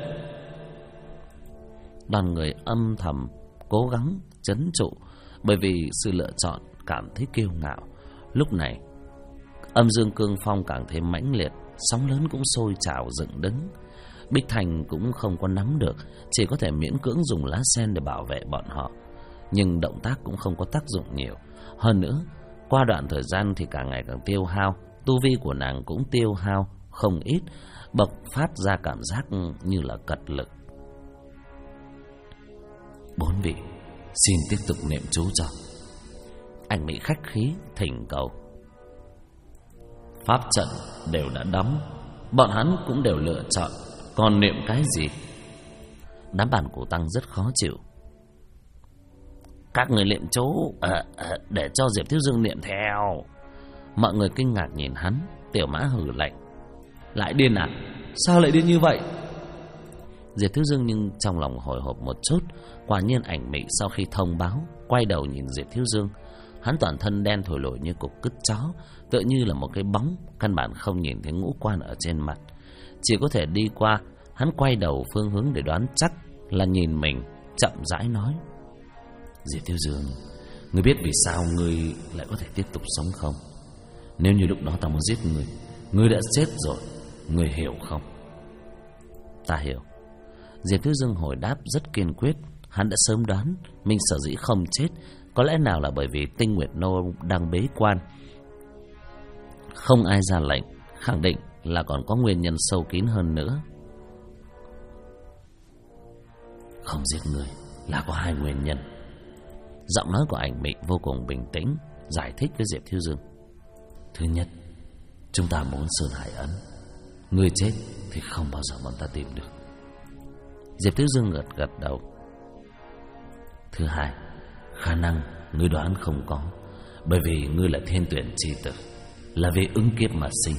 Đoàn người âm thầm cố gắng trấn trụ, bởi vì sự lựa chọn cảm thấy kiêu ngạo. Lúc này âm dương cương phong càng thêm mãnh liệt, sóng lớn cũng sôi trào dựng đứng. Bích Thành cũng không có nắm được, chỉ có thể miễn cưỡng dùng lá sen để bảo vệ bọn họ, nhưng động tác cũng không có tác dụng nhiều. Hơn nữa, qua đoạn thời gian thì càng ngày càng tiêu hao, tu vi của nàng cũng tiêu hao không ít, bộc phát ra cảm giác như là cật lực. 4 vị xin tiếp tục niệm chú cho. Anh Mỹ khách khí thỉnh cầu. Pháp trận đều đã đóng, bọn hắn cũng đều lựa chọn, còn niệm cái gì? Đám bản cổ tăng rất khó chịu. Các người niệm chú để cho Diệp Thiếu Dương niệm theo. Mọi người kinh ngạc nhìn hắn. Tiểu Mã hừ lạnh. Lại điên à? Sao lại điên như vậy? Diệp Thiếu Dương nhưng trong lòng hồi hộp một chút. Quả nhiên Ảnh Mị sau khi thông báo quay đầu nhìn Diệp Thiếu Dương. Hắn toàn thân đen thổi lổi như cục cứt chó, tựa như là một cái bóng, căn bản không nhìn thấy ngũ quan ở trên mặt, chỉ có thể đi qua. Hắn quay đầu phương hướng để đoán chắc là nhìn mình, chậm rãi nói. Diệp Thiếu Dương, ngươi biết vì sao ngươi lại có thể tiếp tục sống không? Nếu như lúc đó ta muốn giết ngươi, ngươi đã chết rồi, ngươi hiểu không? Ta hiểu. Diệp Thiếu Dương hồi đáp rất kiên quyết. Hắn đã sớm đoán mình sở dĩ không chết, có lẽ nào là bởi vì Tinh Nguyệt Nô đang bế quan. Không ai ra lệnh, khẳng định là còn có nguyên nhân sâu kín hơn nữa. Không giết người là có 2 nguyên nhân. Giọng nói của Ảnh Mị vô cùng bình tĩnh, giải thích với Diệp Thiếu Dương. Thứ nhất, chúng ta muốn sơn hải ấn. Người chết thì không bao giờ bọn ta tìm được. Diệp Thiếu Dương gật đầu. Thứ hai, khả năng ngươi đoán không có, bởi vì ngươi là thiên tuyển chi tử, là vì ứng kiếp mà sinh.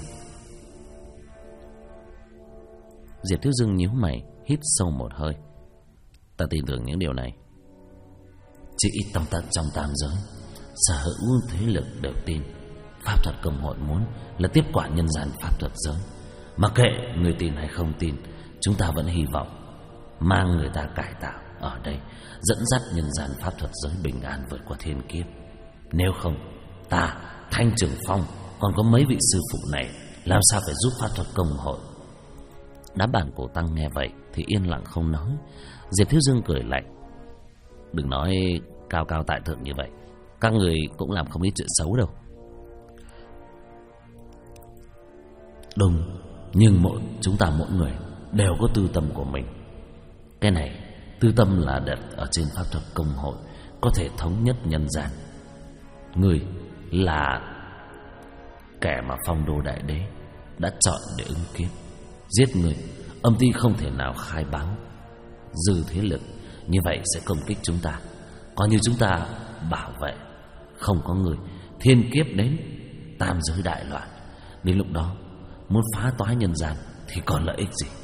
Diệp Thiếu Dương nhíu mày, hít sâu một hơi. Ta tin tưởng những điều này. Chỉ ít tông tận trong tam giới, sở hữu thế lực đều tin. Pháp thuật công hội muốn là tiếp quản nhân gian pháp thuật giới. Mặc kệ người tin hay không tin, chúng ta vẫn hy vọng mang người ta cải tạo ở đây, dẫn dắt nhân gian pháp thuật giới bình an vượt qua thiên kiếp. Nếu không, ta, Thanh Trường Phong, còn có mấy vị sư phụ này làm sao phải giúp pháp thuật công hội? Đám bản cổ tăng nghe vậy thì yên lặng không nói. Diệp Thiếu Dương cười lạnh. Đừng nói cao cao tại thượng như vậy, các người cũng làm không ít chuyện xấu đâu. Đúng, nhưng chúng ta mỗi người đều có tư tâm của mình. Cái này, tư tâm là đặt ở trên pháp thuật công hội, có thể thống nhất nhân gian. Người là kẻ mà Phong Đô Đại Đế đã chọn để ứng kiếp. Giết người, âm ty không thể nào khai báo. Dư thế lực như vậy sẽ công kích chúng ta. Còn như chúng ta bảo vệ, không có người, thiên kiếp đến, tam giới đại loạn. Đến lúc đó muốn phá toái nhân gian thì còn lợi ích gì?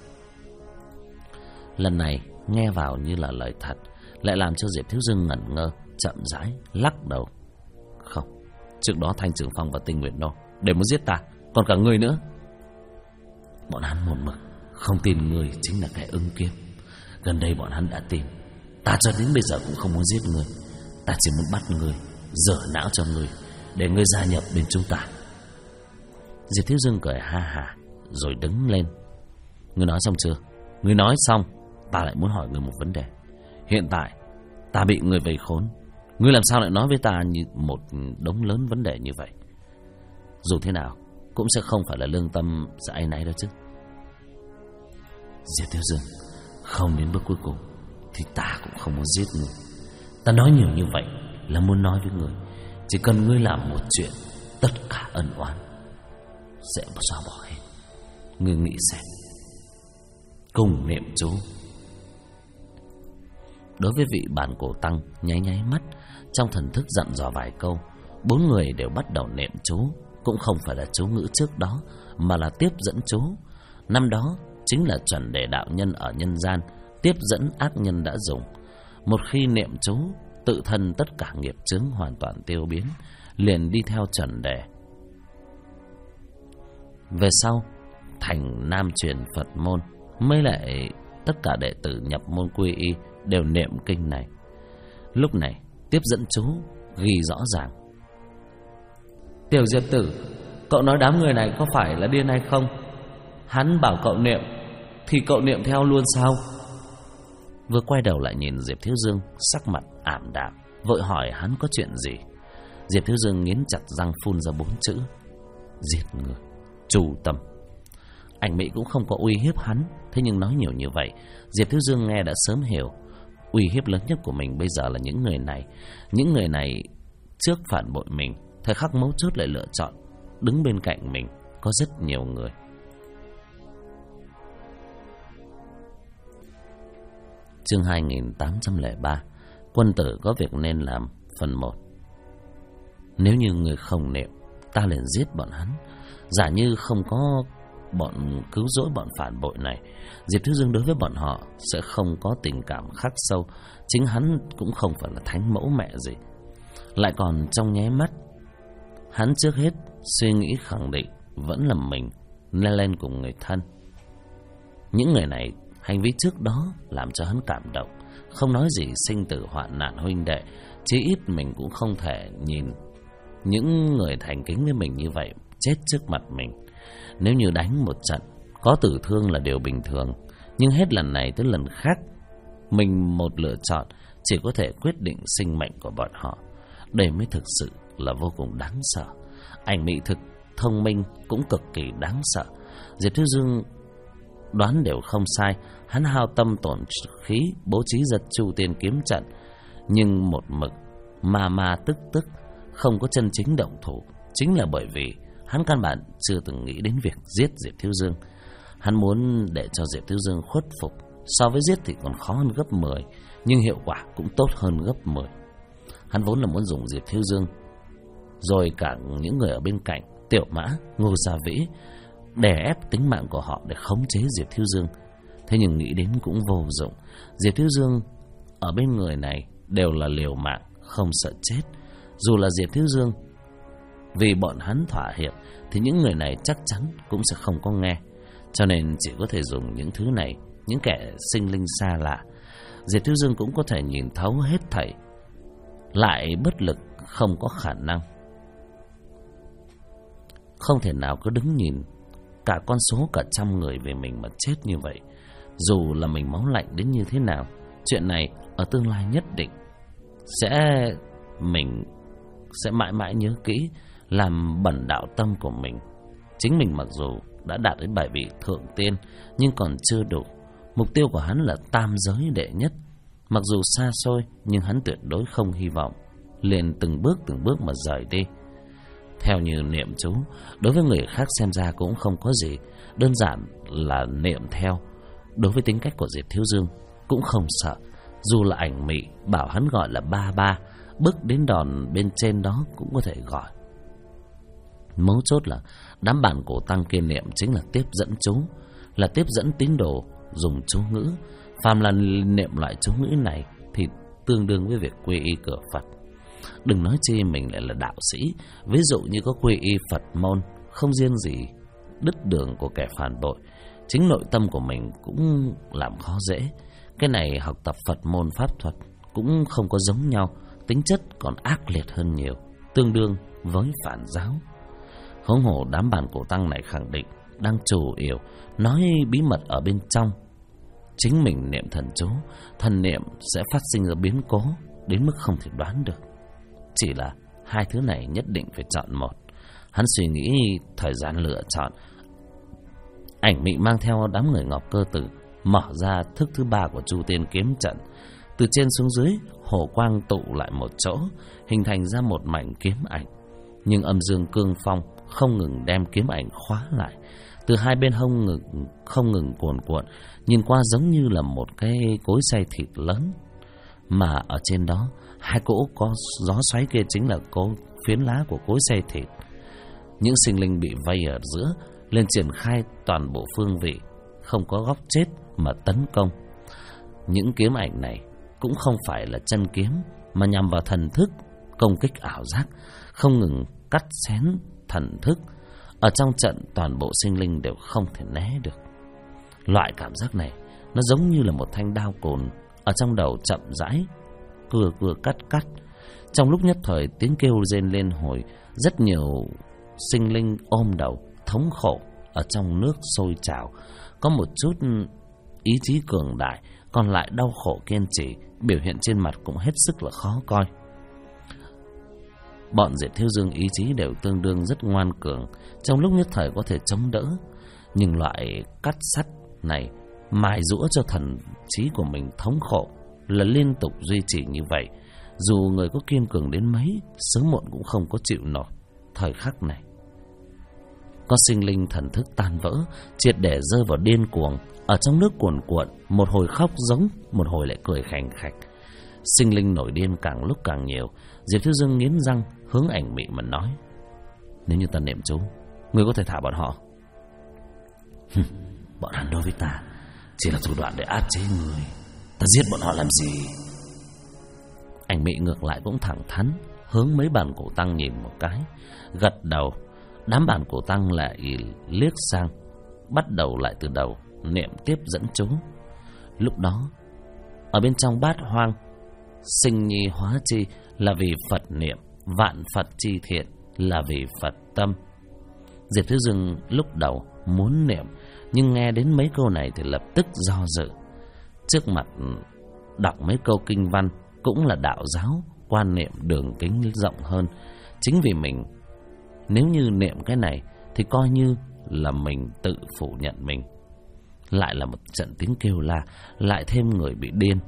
Lần này nghe vào như là lời thật, lại làm cho Diệp Thiếu Dương ngẩn ngơ, chậm rãi lắc đầu. Không, trước đó Thanh Trường Phong và Tinh Nguyệt Nô để muốn giết ta, còn cả người nữa. Bọn hắn một mực không tin người chính là kẻ ứng kiếp. Gần đây bọn hắn đã tin. Ta cho đến bây giờ cũng không muốn giết người. Ta chỉ muốn bắt người, dở não cho người, để người gia nhập bên chúng ta. Diệp Thiếu Dương cười ha ha, rồi đứng lên. Ngươi nói xong chưa? Ngươi nói xong, ta lại muốn hỏi ngươi một vấn đề. Hiện tại Ta bị người vây khốn, ngươi làm sao lại nói với ta như một đống lớn vấn đề như vậy? Dù thế nào cũng sẽ không phải là lương tâm sẽ áy náy đâu chứ. Diệp Thiếu Dương, không đến bước cuối cùng thì ta cũng không muốn giết ngươi. Ta nói nhiều như vậy là muốn nói với ngươi, chỉ cần ngươi làm một chuyện, tất cả ân oán sẽ xóa bỏ hết. Ngươi nghĩ xem. Cùng niệm chú. Đối với vị bản cổ tăng nháy nháy mắt, trong thần thức dặn dò vài câu. 4 người đều bắt đầu niệm chú. Cũng không phải là chú ngữ trước đó, mà là tiếp dẫn chú. Năm đó chính là chuẩn đề đạo nhân ở nhân gian tiếp dẫn ác nhân đã dùng. Một khi niệm chú, tự thân tất cả nghiệp chướng hoàn toàn tiêu biến, liền đi theo chuẩn đề. Về sau thành Nam truyền Phật môn, mới lại tất cả đệ tử nhập môn quy y đều niệm kinh này. Lúc này tiếp dẫn chú ghi rõ ràng. Tiểu Diệp tử, cậu nói đám người này có phải là điên hay không? Hắn bảo cậu niệm thì cậu niệm theo luôn sao? Vừa quay đầu lại nhìn Diệp Thiếu Dương, sắc mặt ảm đạm, vội hỏi hắn có chuyện gì. Diệp Thiếu Dương nghiến chặt răng phun ra 4 chữ: giết người. Chủ tâm. Ảnh Mị cũng không có uy hiếp hắn, thế nhưng nói nhiều như vậy, Diệp Thiếu Dương nghe đã sớm hiểu. Uy hiếp lớn nhất của mình bây giờ là những người này. Những người này trước phản bội mình, thời khắc mấu chốt lại lựa chọn đứng bên cạnh mình. Có rất nhiều người. Chương 2803. Quân tử có việc nên làm. Phần 1. Nếu như người không niệm, ta liền giết bọn hắn. Giả như không có bọn cứu rỗi bọn phản bội này, Diệp Thiếu Dương đối với bọn họ sẽ không có tình cảm khắc sâu. Chính hắn cũng không phải là thánh mẫu mẹ gì. Lại còn trong nháy mắt, hắn trước hết suy nghĩ khẳng định vẫn là mình lên cùng người thân. Những người này hành vi trước đó làm cho hắn cảm động. Không nói gì sinh tử hoạn nạn huynh đệ, chí ít mình cũng không thể nhìn những người thành kính với mình như vậy chết trước mặt mình. Nếu như đánh một trận có tử thương là điều bình thường, nhưng hết lần này tới lần khác, mình một lựa chọn chỉ có thể quyết định sinh mệnh của bọn họ. Đây mới thực sự là vô cùng đáng sợ. Ảnh Mị thực thông minh cũng cực kỳ đáng sợ. Diệp Thiếu Dương đoán đều không sai. Hắn hao tâm tổn khí bố trí ra Chu Tiên kiếm trận, nhưng một mực mà tức không có chân chính động thủ. Chính là bởi vì hắn căn bản chưa từng nghĩ đến việc giết Diệp Thiếu Dương. Hắn muốn để cho Diệp Thiếu Dương khuất phục. So với giết thì còn khó hơn gấp 10, nhưng hiệu quả cũng tốt hơn gấp 10. Hắn vốn là muốn dùng Diệp Thiếu Dương, rồi cả những người ở bên cạnh, Tiểu Mã, Ngô Gia Vĩ, đè ép tính mạng của họ để khống chế Diệp Thiếu Dương. Thế nhưng nghĩ đến cũng vô dụng. Diệp Thiếu Dương ở bên người này đều là liều mạng, không sợ chết. Dù là Diệp Thiếu Dương vì bọn hắn thỏa hiệp, thì những người này chắc chắn cũng sẽ không có nghe. Cho nên chỉ có thể dùng những thứ này, những kẻ sinh linh xa lạ. Diệp Thiếu Dương cũng có thể nhìn thấu hết thảy, lại bất lực, không có khả năng. Không thể nào cứ đứng nhìn cả con số cả trăm người về mình mà chết như vậy. Dù là mình máu lạnh đến như thế nào, chuyện này ở tương lai nhất định mình sẽ mãi mãi nhớ kỹ, làm bẩn đạo tâm của mình. Chính mình mặc dù đã đạt đến 7 vị thượng tiên, nhưng còn chưa đủ. Mục tiêu của hắn là tam giới đệ nhất. Mặc dù xa xôi, nhưng hắn tuyệt đối không hy vọng. Liền từng bước mà rời đi. Theo như niệm chú, đối với người khác xem ra cũng không có gì, đơn giản là niệm theo. Đối với tính cách của Diệp Thiếu Dương cũng không sợ. Dù là Ảnh Mị bảo hắn gọi là ba, bước đến đòn bên trên đó cũng có thể gọi. Mấu chốt là đám bản cổ tăng kia niệm chính là tiếp dẫn chú, là tiếp dẫn tín đồ dùng chú ngữ. Phàm là niệm loại chú ngữ này thì tương đương với việc quy y cửa Phật. Đừng nói chi mình lại là đạo sĩ. Ví dụ như có quy y Phật môn, không riêng gì đứt đường của kẻ phản bội, chính nội tâm của mình cũng làm khó dễ. Cái này học tập Phật môn pháp thuật cũng không có giống nhau, tính chất còn ác liệt hơn nhiều, tương đương với phản giáo. Huống hồ đám bản cổ tăng này khẳng định đang chủ yếu nói bí mật ở bên trong, chính mình niệm thần chú, thần niệm sẽ phát sinh ra biến cố đến mức không thể đoán được. Chỉ là hai thứ này nhất định phải chọn một. Hắn suy nghĩ thời gian lựa chọn. Ảnh Mị mang theo đám người Ngọc Cơ Tử mở ra thức thứ 3 của Chu Tiên kiếm trận. Từ trên xuống dưới, hồ quang tụ lại một chỗ, hình thành ra một mảnh kiếm ảnh. Nhưng âm dương cương phong không ngừng đem kiếm ảnh khóa lại. Từ hai bên hông không ngừng cuồn cuộn, nhìn qua giống như là một cái cối xay thịt lớn. Mà ở trên đó, hai cỗ có gió xoáy kia chính là phiến lá của cối xay thịt. Những sinh linh bị vây ở giữa lên triển khai toàn bộ phương vị, không có góc chết mà tấn công. Những kiếm ảnh này cũng không phải là chân kiếm, mà nhằm vào thần thức, công kích ảo giác, không ngừng cắt xén thần thức. Ở trong trận toàn bộ sinh linh đều không thể né được. Loại cảm giác này nó giống như là một thanh đao cồn ở trong đầu chậm rãi cưa cắt. Trong lúc nhất thời tiếng kêu rên lên hồi, rất nhiều sinh linh ôm đầu thống khổ ở trong nước sôi trào. Có một chút ý chí cường đại, còn lại đau khổ kiên trì, biểu hiện trên mặt cũng hết sức là khó coi. Bọn Diệp Thiếu Dương ý chí đều tương đương rất ngoan cường, trong lúc nhất thời có thể chống đỡ. Nhưng loại cắt sắt này mài giũa cho thần trí của mình thống khổ là liên tục duy trì như vậy. Dù người có kiên cường đến mấy, sớm muộn cũng không có chịu nổi. Thời khắc này, có sinh linh thần thức tan vỡ, triệt để rơi vào điên cuồng, ở trong nước cuồn cuộn, một hồi khóc giống, một hồi lại cười khành khạch. Sinh linh nổi điên càng lúc càng nhiều. Diệp Thiếu Dương nghiến răng hướng Ảnh Mị mà nói: nếu như ta niệm chú, ngươi có thể thả bọn họ? Bọn hắn đối với ta chỉ là thủ đoạn để áp chế người, ta giết bọn họ làm gì? Ảnh Mị ngược lại cũng thẳng thắn hướng mấy bàn cổ tăng nhìn một cái, gật đầu. Đám bàn cổ tăng lại liếc sang, bắt đầu lại từ đầu niệm tiếp dẫn chú. Lúc đó ở bên trong bát hoang, sinh nhi hóa chi là vì Phật niệm, vạn Phật chi thiện là vì Phật tâm. Diệp Thiếu Dương lúc đầu muốn niệm, nhưng nghe đến mấy câu này thì lập tức do dự. Trước mặt đọc mấy câu kinh văn cũng là đạo giáo, quan niệm đường kính rộng hơn. Chính vì mình, nếu như niệm cái này thì coi như là mình tự phủ nhận mình. Lại là một trận tiếng kêu la, lại thêm người bị điên.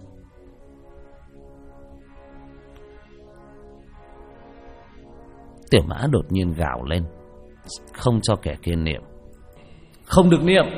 Tiểu Mã đột nhiên gào lên, không cho kẻ kia niệm. Không được niệm.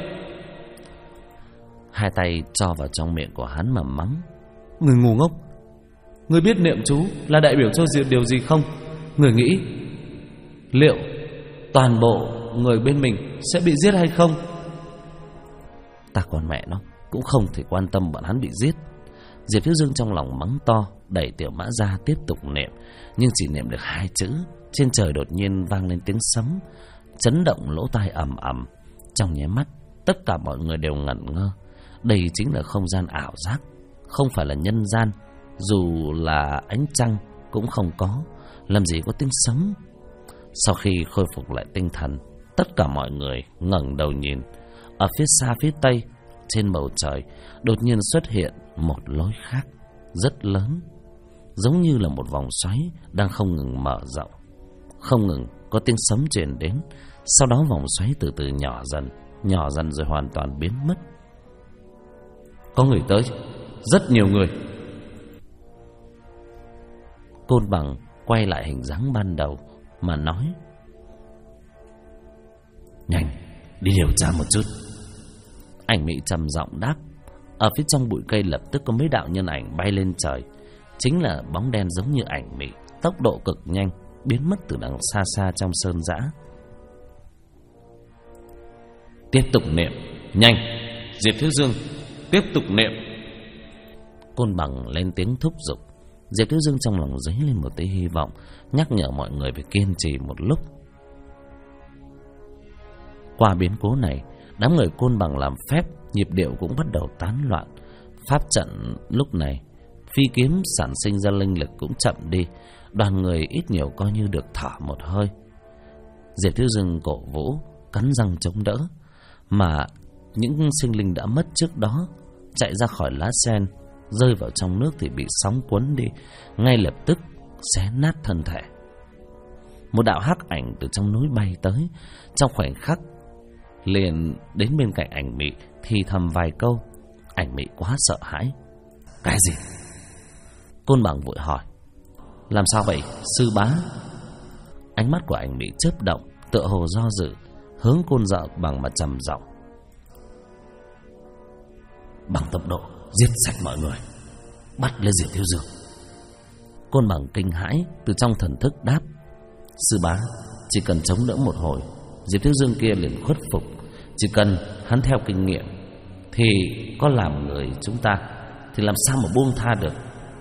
Hai tay cho vào trong miệng của hắn mà mắng: Người ngu ngốc, người biết niệm chú là đại biểu cho điều gì không? Người nghĩ liệu toàn bộ người bên mình sẽ bị giết hay không? Ta còn mẹ nó cũng không thể quan tâm bọn hắn bị giết. Diệp Thiếu Dương trong lòng mắng to, đẩy Tiểu Mã ra tiếp tục niệm. Nhưng chỉ niệm được 2 chữ, trên trời đột nhiên vang lên tiếng sấm, chấn động lỗ tai ầm ầm. Trong nháy mắt, tất cả mọi người đều ngẩn ngơ. Đây chính là không gian ảo giác, không phải là nhân gian. Dù là ánh trăng cũng không có, làm gì có tiếng sấm. Sau khi khôi phục lại tinh thần, tất cả mọi người ngẩng đầu nhìn. Ở phía xa phía tây, trên bầu trời đột nhiên xuất hiện một lối khác rất lớn, giống như là một vòng xoáy đang không ngừng mở rộng. Không ngừng có tiếng sấm truyền đến. Sau đó vòng xoáy từ từ nhỏ dần rồi hoàn toàn biến mất. Có người tới, rất nhiều người. Côn Bằng quay lại hình dáng ban đầu mà nói: nhanh, đi điều tra một chút. Ảnh Mị trầm giọng đáp. Ở phía trong bụi cây lập tức có mấy đạo nhân ảnh bay lên trời. Chính là bóng đen giống như Ảnh Mị, tốc độ cực nhanh, biến mất từ đằng xa xa trong sơn dã. Tiếp tục niệm, nhanh, Diệp Thiếu Dương, tiếp tục niệm. Côn Bằng lên tiếng thúc giục. Diệp Thiếu Dương trong lòng dấy lên một tia hy vọng, nhắc nhở mọi người phải kiên trì một lúc. Qua biến cố này, đám người Côn Bằng làm phép, nhịp điệu cũng bắt đầu tán loạn. Pháp trận lúc này, phi kiếm sản sinh ra linh lực cũng chậm đi. Đoàn người ít nhiều coi như được thở một hơi. Diệp Thiếu Dương cổ vũ, cắn răng chống đỡ. Mà những sinh linh đã mất trước đó chạy ra khỏi lá sen, rơi vào trong nước thì bị sóng cuốn đi, ngay lập tức xé nát thân thể. Một đạo hắc ảnh từ trong núi bay tới, trong khoảnh khắc liền đến bên cạnh ảnh Mị, thì thầm vài câu. Ảnh Mị quá sợ hãi. Cái gì? Côn Bằng vội hỏi. Làm sao vậy sư bá? Ánh mắt của ảnh Mị chớp động, tựa hồ do dự, hướng Côn Bằng mà trầm giọng. Bằng tốc độ giết sạch mọi người, bắt lấy Diệp Thiếu Dương. Côn Bằng kinh hãi, từ trong thần thức đáp. Sư bá, chỉ cần chống đỡ một hồi, Diệp Thiếu Dương kia liền khuất phục. Chỉ cần hắn theo kinh nghiệm, thì có làm người chúng ta thì làm sao mà buông tha được.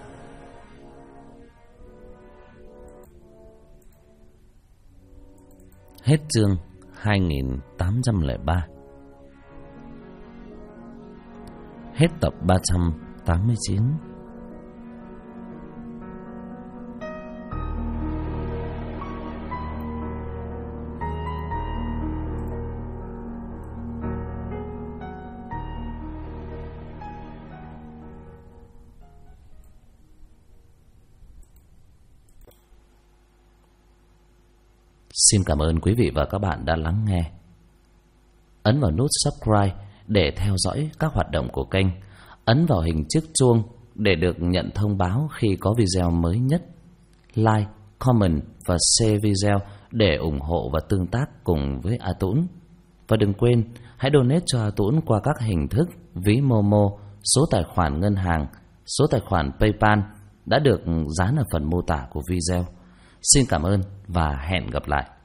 Hết chương 2803. Hết tập 389. Xin cảm ơn quý vị và các bạn đã lắng nghe. Ấn vào nút subscribe để theo dõi các hoạt động của kênh. Ấn vào hình chiếc chuông để được nhận thông báo khi có video mới nhất. Like, comment và share video để ủng hộ và tương tác cùng với A Tũng. Và đừng quên, hãy donate cho A Tũng qua các hình thức ví Momo, số tài khoản ngân hàng, số tài khoản PayPal đã được dán ở phần mô tả của video. Xin cảm ơn và hẹn gặp lại.